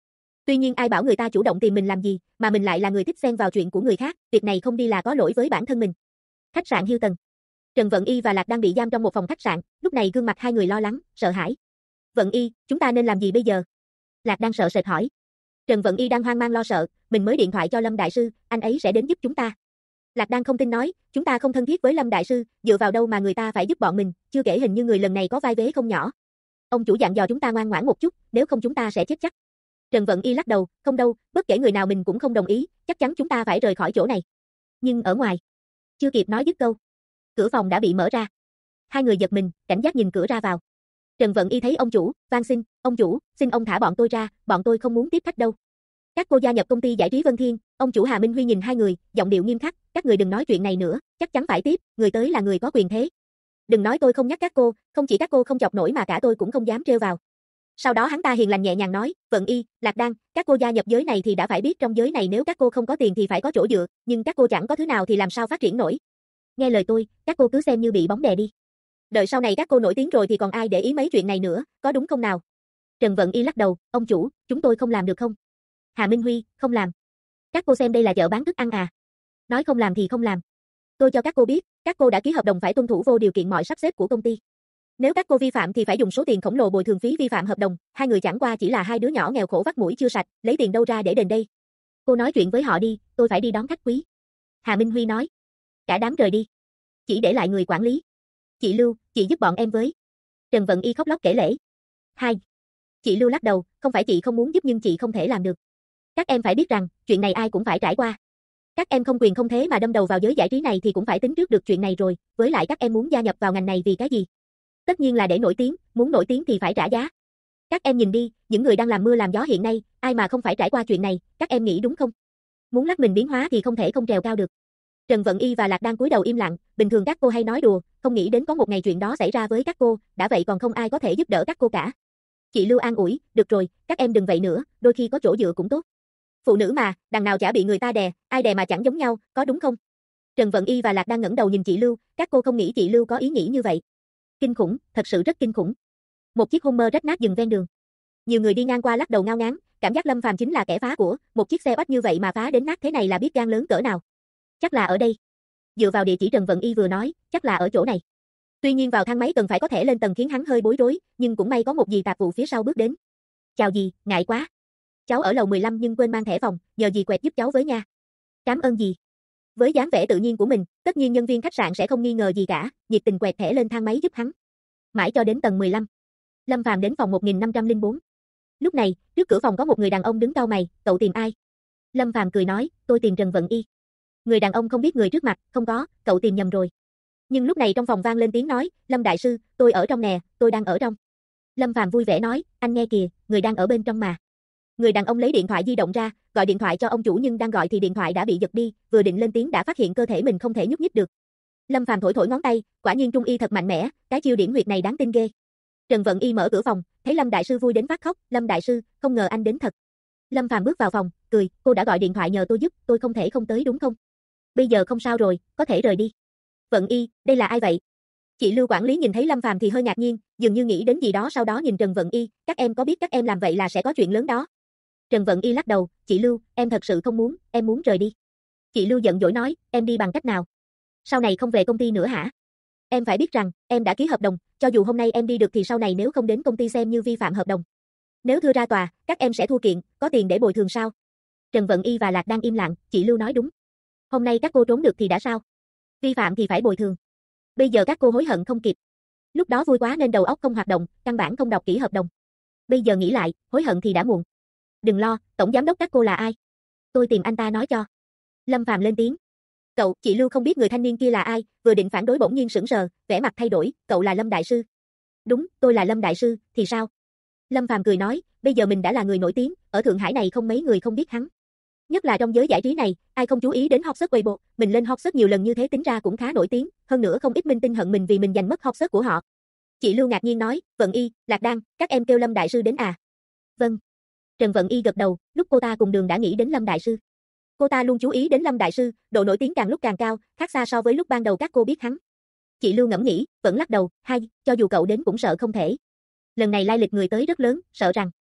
Tuy nhiên ai bảo người ta chủ động tìm mình làm gì, mà mình lại là người thích xen vào chuyện của người khác, việc này không đi là có lỗi với bản thân mình. Khách sạn Hilton. Trần Vận Y và Lạc đang bị giam trong một phòng khách sạn, lúc này gương mặt hai người lo lắng, sợ hãi. Vận Y, chúng ta nên làm gì bây giờ? Lạc đang sợ sệt hỏi. Trần Vận Y đang hoang mang lo sợ, mình mới điện thoại cho Lâm Đại Sư, anh ấy sẽ đến giúp chúng ta. Lạc đang không tin nói, chúng ta không thân thiết với Lâm Đại Sư, dựa vào đâu mà người ta phải giúp bọn mình, chưa kể hình như người lần này có vai vế không nhỏ. Ông chủ dặn dò chúng ta ngoan ngoãn một chút, nếu không chúng ta sẽ chết chắc. Trần Vận Y lắc đầu, không đâu, bất kể người nào mình cũng không đồng ý, chắc chắn chúng ta phải rời khỏi chỗ này. Nhưng ở ngoài, chưa kịp nói dứt câu, cửa phòng đã bị mở ra. Hai người giật mình, cảnh giác nhìn cửa ra vào. Trần Vận Y thấy ông chủ, van xin, ông chủ, xin ông thả bọn tôi ra, bọn tôi không muốn tiếp khách đâu. Các cô gia nhập công ty giải trí Vân Thiên, ông chủ Hà Minh Huy nhìn hai người, giọng điệu nghiêm khắc, các người đừng nói chuyện này nữa, chắc chắn phải tiếp, người tới là người có quyền thế. Đừng nói tôi không nhắc các cô, không chỉ các cô không chọc nổi mà cả tôi cũng không dám trêu vào. Sau đó hắn ta hiền lành nhẹ nhàng nói, Vận Y, Lạc Đan, các cô gia nhập giới này thì đã phải biết trong giới này nếu các cô không có tiền thì phải có chỗ dựa, nhưng các cô chẳng có thứ nào thì làm sao phát triển nổi. Nghe lời tôi, các cô cứ xem như bị bóng đè đi. Đợi sau này các cô nổi tiếng rồi thì còn ai để ý mấy chuyện này nữa, có đúng không nào? Trần Vận Y lắc đầu, ông chủ, chúng tôi không làm được không? Hà Minh Huy, không làm. Các cô xem đây là chợ bán thức ăn à? Nói không làm thì không làm. Tôi cho các cô biết, các cô đã ký hợp đồng phải tuân thủ vô điều kiện mọi sắp xếp của công ty. Nếu các cô vi phạm thì phải dùng số tiền khổng lồ bồi thường phí vi phạm hợp đồng, hai người chẳng qua chỉ là hai đứa nhỏ nghèo khổ vắt mũi chưa sạch, lấy tiền đâu ra để đền đây. Cô nói chuyện với họ đi, tôi phải đi đón khách quý. Hà Minh Huy nói. Cả đám rời đi. Chỉ để lại người quản lý. Chị Lưu, chị giúp bọn em với. Trần Vận Y khóc lóc kể lể. Hai. Chị Lưu lắc đầu, không phải chị không muốn giúp nhưng chị không thể làm được. Các em phải biết rằng, chuyện này ai cũng phải trải qua. Các em không quyền không thế mà đâm đầu vào giới giải trí này thì cũng phải tính trước được chuyện này rồi, với lại các em muốn gia nhập vào ngành này vì cái gì? Tất nhiên là để nổi tiếng, muốn nổi tiếng thì phải trả giá. Các em nhìn đi, những người đang làm mưa làm gió hiện nay, ai mà không phải trải qua chuyện này, các em nghĩ đúng không? Muốn lắc mình biến hóa thì không thể không trèo cao được. Trần Vận Y và Lạc đang cúi đầu im lặng, bình thường các cô hay nói đùa, không nghĩ đến có một ngày chuyện đó xảy ra với các cô, đã vậy còn không ai có thể giúp đỡ các cô cả. Chị Lưu an ủi, được rồi, các em đừng vậy nữa, đôi khi có chỗ dựa cũng tốt. Phụ nữ mà, đằng nào chả bị người ta đè, ai đè mà chẳng giống nhau, có đúng không? Trần Vận Y và Lạc đang ngẩng đầu nhìn chị Lưu, các cô không nghĩ chị Lưu có ý nghĩ như vậy. Kinh khủng, thật sự rất kinh khủng. Một chiếc Hummer rách nát dừng ven đường. Nhiều người đi ngang qua lắc đầu ngao ngán, cảm giác Lâm Phàm chính là kẻ phá của, một chiếc xe oách như vậy mà phá đến nát thế này là biết gan lớn cỡ nào. Chắc là ở đây. Dựa vào địa chỉ Trần Vận Y vừa nói, chắc là ở chỗ này. Tuy nhiên vào thang máy cần phải có thể lên tầng khiến hắn hơi bối rối, nhưng cũng may có một dì tạp vụ phía sau bước đến. Chào dì, ngại quá. Cháu ở lầu 15 nhưng quên mang thẻ phòng, nhờ dì quẹt giúp cháu với nha. Cảm ơn dì. Với dáng vẻ tự nhiên của mình, tất nhiên nhân viên khách sạn sẽ không nghi ngờ gì cả, nhiệt tình quẹt thẻ lên thang máy giúp hắn. Mãi cho đến tầng 15. Lâm Phàm đến phòng 1504. Lúc này, trước cửa phòng có một người đàn ông đứng cau mày, cậu tìm ai? Lâm Phàm cười nói, tôi tìm Trần Vận Y. Người đàn ông không biết người trước mặt, không có, cậu tìm nhầm rồi. Nhưng lúc này trong phòng vang lên tiếng nói, Lâm Đại Sư, tôi ở trong nè, tôi đang ở trong. Lâm Phàm vui vẻ nói, anh nghe kìa, người đang ở bên trong mà. Người đàn ông lấy điện thoại di động ra, gọi điện thoại cho ông chủ nhưng đang gọi thì điện thoại đã bị giật đi, vừa định lên tiếng đã phát hiện cơ thể mình không thể nhúc nhích được. Lâm Phàm thổi thổi ngón tay, quả nhiên Trung Y thật mạnh mẽ, cái chiêu điểm huyệt này đáng tin ghê. Trần Vận Y mở cửa phòng, thấy Lâm Đại Sư vui đến phát khóc, Lâm Đại Sư, không ngờ anh đến thật. Lâm Phàm bước vào phòng, cười, cô đã gọi điện thoại nhờ tôi giúp, tôi không thể không tới đúng không? Bây giờ không sao rồi, có thể rời đi. Vận Y, đây là ai vậy? Chị Lưu quản lý nhìn thấy Lâm Phàm thì hơi ngạc nhiên, dường như nghĩ đến gì đó sau đó nhìn Trần Vận Y, các em có biết các em làm vậy là sẽ có chuyện lớn đó. Trần Vận Y lắc đầu, chị Lưu, em thật sự không muốn, em muốn rời đi. Chị Lưu giận dỗi nói, em đi bằng cách nào? Sau này không về công ty nữa hả? Em phải biết rằng, em đã ký hợp đồng, cho dù hôm nay em đi được thì sau này nếu không đến công ty xem như vi phạm hợp đồng. Nếu thưa ra tòa, các em sẽ thua kiện, có tiền để bồi thường sao? Trần Vận Y và Lạc đang im lặng, chị Lưu nói đúng. Hôm nay các cô trốn được thì đã sao? Vi phạm thì phải bồi thường. Bây giờ các cô hối hận không kịp. Lúc đó vui quá nên đầu óc không hoạt động, căn bản không đọc kỹ hợp đồng. Bây giờ nghĩ lại, hối hận thì đã muộn. Đừng lo, tổng giám đốc các cô là ai? Tôi tìm anh ta nói cho. Lâm Phàm lên tiếng. Cậu, chị Lưu không biết người thanh niên kia là ai, vừa định phản đối bỗng nhiên sững sờ, vẻ mặt thay đổi, cậu là Lâm Đại Sư. Đúng, tôi là Lâm Đại Sư, thì sao? Lâm Phàm cười nói, bây giờ mình đã là người nổi tiếng, ở Thượng Hải này không mấy người không biết hắn. Nhất là trong giới giải trí này, ai không chú ý đến hot search Weibo, mình lên hot search nhiều lần như thế tính ra cũng khá nổi tiếng, hơn nữa không ít minh tinh hận mình vì mình giành mất hot search của họ. Chị Lưu ngạc nhiên nói, Vận Y, Lạc Đan, các em kêu Lâm Đại Sư đến à? Vâng. Trần Vận Y gật đầu, lúc cô ta cùng đường đã nghĩ đến Lâm Đại Sư. Cô ta luôn chú ý đến Lâm Đại Sư, độ nổi tiếng càng lúc càng cao, khác xa so với lúc ban đầu các cô biết hắn. Chị Lưu ngẫm nghĩ, vẫn lắc đầu, cho dù cậu đến cũng sợ không thể. Lần này lai lịch người tới rất lớn, sợ rằng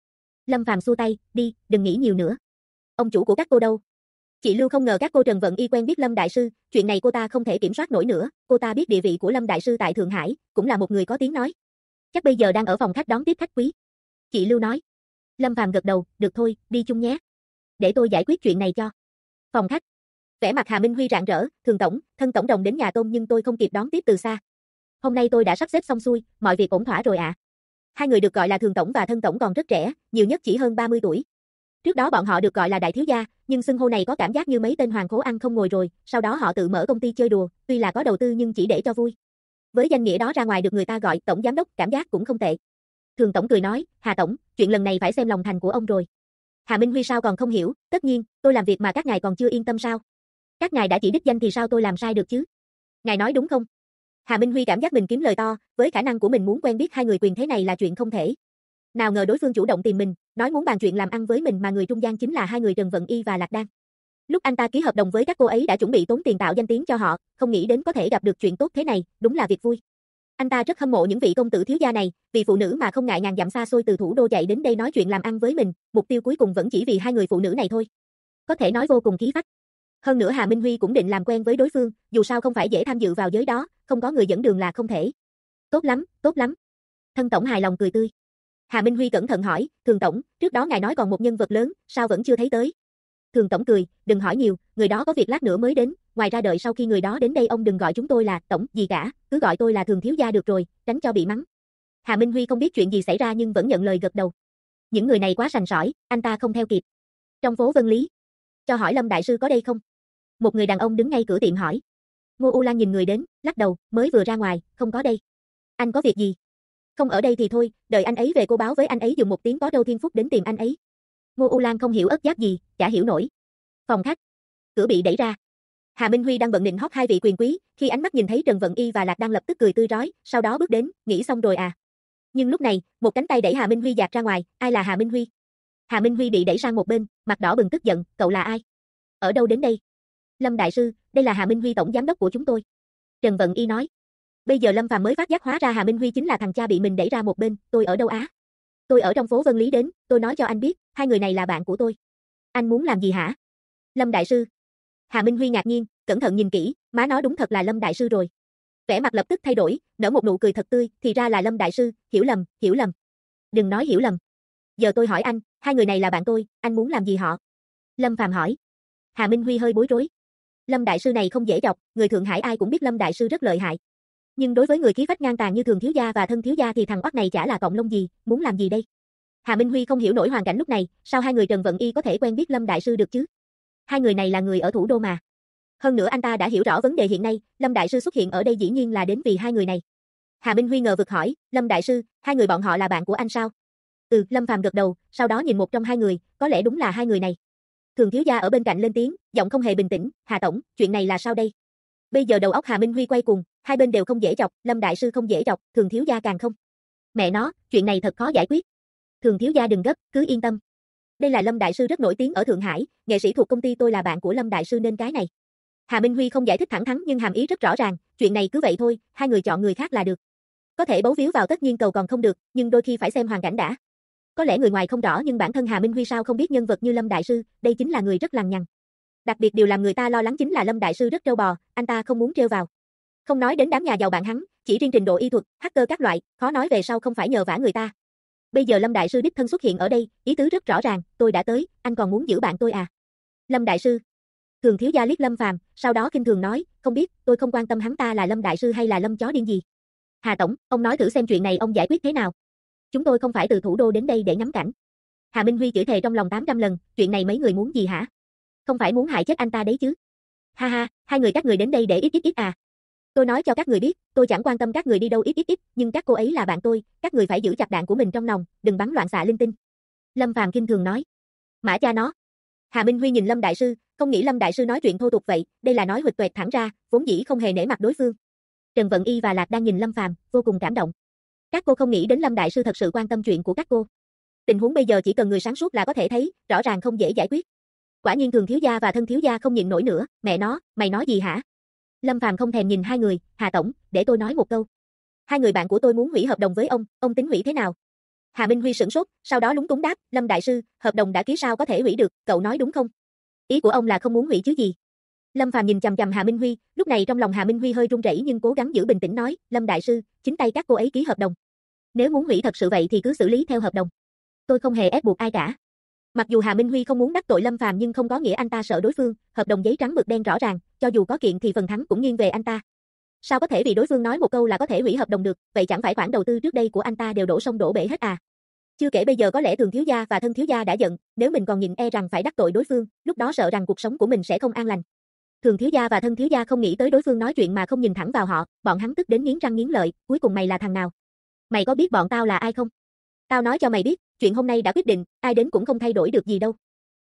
Lâm Phàm xua tay, đi, đừng nghĩ nhiều nữa. Ông chủ của các cô đâu? Chị Lưu không ngờ các cô Trần Vận Y quen biết Lâm Đại Sư, chuyện này cô ta không thể kiểm soát nổi nữa, cô ta biết địa vị của Lâm Đại Sư tại Thượng Hải, cũng là một người có tiếng nói. Chắc bây giờ đang ở phòng khách đón tiếp khách quý. Chị Lưu nói. Lâm Phàm gật đầu, được thôi, đi chung nhé. Để tôi giải quyết chuyện này cho. Phòng khách. Vẻ mặt Hà Minh Huy rạng rỡ, Thường tổng, thân tổng đồng đến nhà tôm nhưng tôi không kịp đón tiếp từ xa. Hôm nay tôi đã sắp xếp xong xuôi, mọi việc ổn thỏa rồi ạ. Hai người được gọi là Thường tổng và Thân tổng còn rất trẻ, nhiều nhất chỉ hơn 30 tuổi. Trước đó bọn họ được gọi là đại thiếu gia, nhưng xưng hô này có cảm giác như mấy tên hoàng khố ăn không ngồi rồi, sau đó họ tự mở công ty chơi đùa, tuy là có đầu tư nhưng chỉ để cho vui. Với danh nghĩa đó ra ngoài được người ta gọi tổng giám đốc, cảm giác cũng không tệ. Thường tổng cười nói, Hà tổng, chuyện lần này phải xem lòng thành của ông rồi. Hà Minh Huy sao còn không hiểu, tất nhiên, tôi làm việc mà các ngài còn chưa yên tâm sao? Các ngài đã chỉ đích danh thì sao tôi làm sai được chứ? Ngài nói đúng không? Hà Minh Huy cảm giác mình kiếm lời to, với khả năng của mình muốn quen biết hai người quyền thế này là chuyện không thể. Nào ngờ đối phương chủ động tìm mình, nói muốn bàn chuyện làm ăn với mình mà người trung gian chính là hai người Trần Vận Y và Lạc Đan. Lúc anh ta ký hợp đồng với các cô ấy đã chuẩn bị tốn tiền tạo danh tiếng cho họ, không nghĩ đến có thể gặp được chuyện tốt thế này, đúng là việc vui. Anh ta rất hâm mộ những vị công tử thiếu gia này, vì phụ nữ mà không ngại ngàn dặm xa xôi từ thủ đô chạy đến đây nói chuyện làm ăn với mình, mục tiêu cuối cùng vẫn chỉ vì hai người phụ nữ này thôi. Có thể nói vô cùng khí phách. Hơn nữa Hà Minh Huy cũng định làm quen với đối phương, dù sao không phải dễ tham dự vào giới đó, không có người dẫn đường là không thể. Tốt lắm, tốt lắm. Thân tổng hài lòng cười tươi. Hà Minh Huy cẩn thận hỏi, Thường tổng, trước đó ngài nói còn một nhân vật lớn, sao vẫn chưa thấy tới? Thường tổng cười, đừng hỏi nhiều, người đó có việc lát nữa mới đến, ngoài ra đợi sau khi người đó đến đây ông đừng gọi chúng tôi là tổng gì cả, cứ gọi tôi là Thường thiếu gia được rồi, tránh cho bị mắng. Hà Minh Huy không biết chuyện gì xảy ra nhưng vẫn nhận lời gật đầu. Những người này quá sành sỏi, anh ta không theo kịp. Trong phố Vân Lý, cho hỏi Lâm đại sư có đây không? Một người đàn ông đứng ngay cửa tiệm hỏi. Ngô U Lan nhìn người đến, lắc đầu, mới vừa ra ngoài, không có đây. Anh có việc gì? Không ở đây thì thôi, đợi anh ấy về cô báo với anh ấy dùng một tiếng có đâu Thiên Phúc đến tìm anh ấy. Ngô U Lan không hiểu ất giáp gì, chả hiểu nổi. Phòng khách. Cửa bị đẩy ra. Hà Minh Huy đang bận nịnh hót hai vị quyền quý, khi ánh mắt nhìn thấy Trần Vận Y và Lạc đang lập tức cười tươi rói, sau đó bước đến, nghĩ xong rồi à. Nhưng lúc này, một cánh tay đẩy Hà Minh Huy dạt ra ngoài, ai là Hà Minh Huy? Hà Minh Huy bị đẩy sang một bên, mặt đỏ bừng tức giận, cậu là ai? Ở đâu đến đây? Lâm đại sư, đây là Hà Minh Huy tổng giám đốc của chúng tôi. Trần Vận Y nói. Bây giờ Lâm Phàm mới phát giác hóa ra Hà Minh Huy chính là thằng cha bị mình đẩy ra một bên, tôi ở đâu á? Tôi ở trong phố Vân Lý đến, tôi nói cho anh biết, hai người này là bạn của tôi. Anh muốn làm gì hả? Lâm đại sư. Hà Minh Huy ngạc nhiên, cẩn thận nhìn kỹ, má nó đúng thật là Lâm đại sư rồi. Vẻ mặt lập tức thay đổi, nở một nụ cười thật tươi, thì ra là Lâm đại sư, hiểu lầm, hiểu lầm. Đừng nói hiểu lầm. Giờ tôi hỏi anh, hai người này là bạn tôi, anh muốn làm gì họ? Lâm Phàm hỏi. Hà Minh Huy hơi bối rối. Lâm đại sư này không dễ chọc, người Thượng Hải ai cũng biết Lâm đại sư rất lợi hại. Nhưng đối với người khí phách ngang tàn như Thường thiếu gia và Thân thiếu gia thì thằng oắt này chả là cọng lông gì, muốn làm gì đây? Hà Minh Huy không hiểu nổi hoàn cảnh lúc này, sao hai người Trần Vận Y có thể quen biết Lâm đại sư được chứ? Hai người này là người ở thủ đô mà. Hơn nữa anh ta đã hiểu rõ vấn đề hiện nay, Lâm đại sư xuất hiện ở đây dĩ nhiên là đến vì hai người này. Hà Minh Huy ngờ vực hỏi, Lâm đại sư, hai người bọn họ là bạn của anh sao? Ừ, Lâm Phàm gật đầu, sau đó nhìn một trong hai người, có lẽ đúng là hai người này. Thường thiếu gia ở bên cạnh lên tiếng, giọng không hề bình tĩnh, Hà tổng, chuyện này là sao đây? Bây giờ đầu óc Hà Minh Huy quay cuồng, hai bên đều không dễ chọc, Lâm đại sư không dễ chọc, Thường thiếu gia càng không. Mẹ nó, chuyện này thật khó giải quyết. Thường thiếu gia đừng gấp, cứ yên tâm. Đây là Lâm đại sư rất nổi tiếng ở Thượng Hải, nghệ sĩ thuộc công ty tôi là bạn của Lâm đại sư nên cái này. Hà Minh Huy không giải thích thẳng thắn nhưng hàm ý rất rõ ràng, chuyện này cứ vậy thôi, hai người chọn người khác là được. Có thể bấu víu vào tất nhiên cầu còn không được, nhưng đôi khi phải xem hoàn cảnh đã. Có lẽ người ngoài không rõ nhưng bản thân Hà Minh Huy sao không biết nhân vật như Lâm đại sư, đây chính là người rất lằng nhằng. Đặc biệt điều làm người ta lo lắng chính là Lâm đại sư rất trâu bò, anh ta không muốn trêu vào. Không nói đến đám nhà giàu bạn hắn, chỉ riêng trình độ y thuật, hacker các loại, khó nói về sau không phải nhờ vả người ta. Bây giờ Lâm đại sư đích thân xuất hiện ở đây, ý tứ rất rõ ràng, tôi đã tới, anh còn muốn giữ bạn tôi à? Lâm đại sư. Thường thiếu gia liếc Lâm Phàm, sau đó khinh thường nói, không biết, tôi không quan tâm hắn ta là Lâm đại sư hay là Lâm chó điên gì. Hà tổng, ông nói thử xem chuyện này ông giải quyết thế nào. Chúng tôi không phải từ thủ đô đến đây để ngắm cảnh. Hà Minh Huy chửi thề trong lòng 800 lần, chuyện này mấy người muốn gì hả? Không phải muốn hại chết anh ta đấy chứ? Ha ha, hai người các người đến đây để ít à? Tôi nói cho các người biết, tôi chẳng quan tâm các người đi đâu ít, nhưng các cô ấy là bạn tôi, các người phải giữ chặt đạn của mình trong nòng, đừng bắn loạn xạ linh tinh. Lâm Phàm khinh thường nói. Mã cha nó. Hà Minh Huy nhìn Lâm đại sư, không nghĩ Lâm đại sư nói chuyện thô tục vậy, đây là nói huỵch toẹt thẳng ra, vốn dĩ không hề nể mặt đối phương. Trần Vận Y và Lạc đang nhìn Lâm Phàm, vô cùng cảm động. Các cô không nghĩ đến Lâm đại sư thật sự quan tâm chuyện của các cô. Tình huống bây giờ chỉ cần người sáng suốt là có thể thấy, rõ ràng không dễ giải quyết. Quả nhiên Thường thiếu gia và Thân thiếu gia không nhịn nổi nữa, mẹ nó, mày nói gì hả? Lâm Phàm không thèm nhìn hai người, Hà tổng, để tôi nói một câu. Hai người bạn của tôi muốn hủy hợp đồng với ông tính hủy thế nào? Hà Minh Huy sửng sốt, sau đó lúng túng đáp, Lâm đại sư, hợp đồng đã ký sao có thể hủy được, cậu nói đúng không? Ý của ông là không muốn hủy chứ gì? Lâm Phàm nhìn chằm chằm Hà Minh Huy, lúc này trong lòng Hà Minh Huy hơi run rẩy nhưng cố gắng giữ bình tĩnh nói, Lâm đại sư, chính tay các cô ấy ký hợp đồng. Nếu muốn hủy thật sự vậy thì cứ xử lý theo hợp đồng. Tôi không hề ép buộc ai cả. Mặc dù Hà Minh Huy không muốn đắc tội Lâm Phàm nhưng không có nghĩa anh ta sợ đối phương, hợp đồng giấy trắng mực đen rõ ràng, cho dù có kiện thì phần thắng cũng nghiêng về anh ta. Sao có thể vì đối phương nói một câu là có thể hủy hợp đồng được, vậy chẳng phải khoản đầu tư trước đây của anh ta đều đổ sông đổ bể hết à? Chưa kể bây giờ có lẽ Thường thiếu gia và Thân thiếu gia đã giận, nếu mình còn nhịn e rằng phải đắc tội đối phương, lúc đó sợ rằng cuộc sống của mình sẽ không an lành. Thường thiếu gia và Thân thiếu gia không nghĩ tới đối phương nói chuyện mà không nhìn thẳng vào họ, bọn hắn tức đến nghiến răng nghiến lợi, cuối cùng mày là thằng nào? Mày có biết bọn tao là ai không? Tao nói cho mày biết, chuyện hôm nay đã quyết định, ai đến cũng không thay đổi được gì đâu.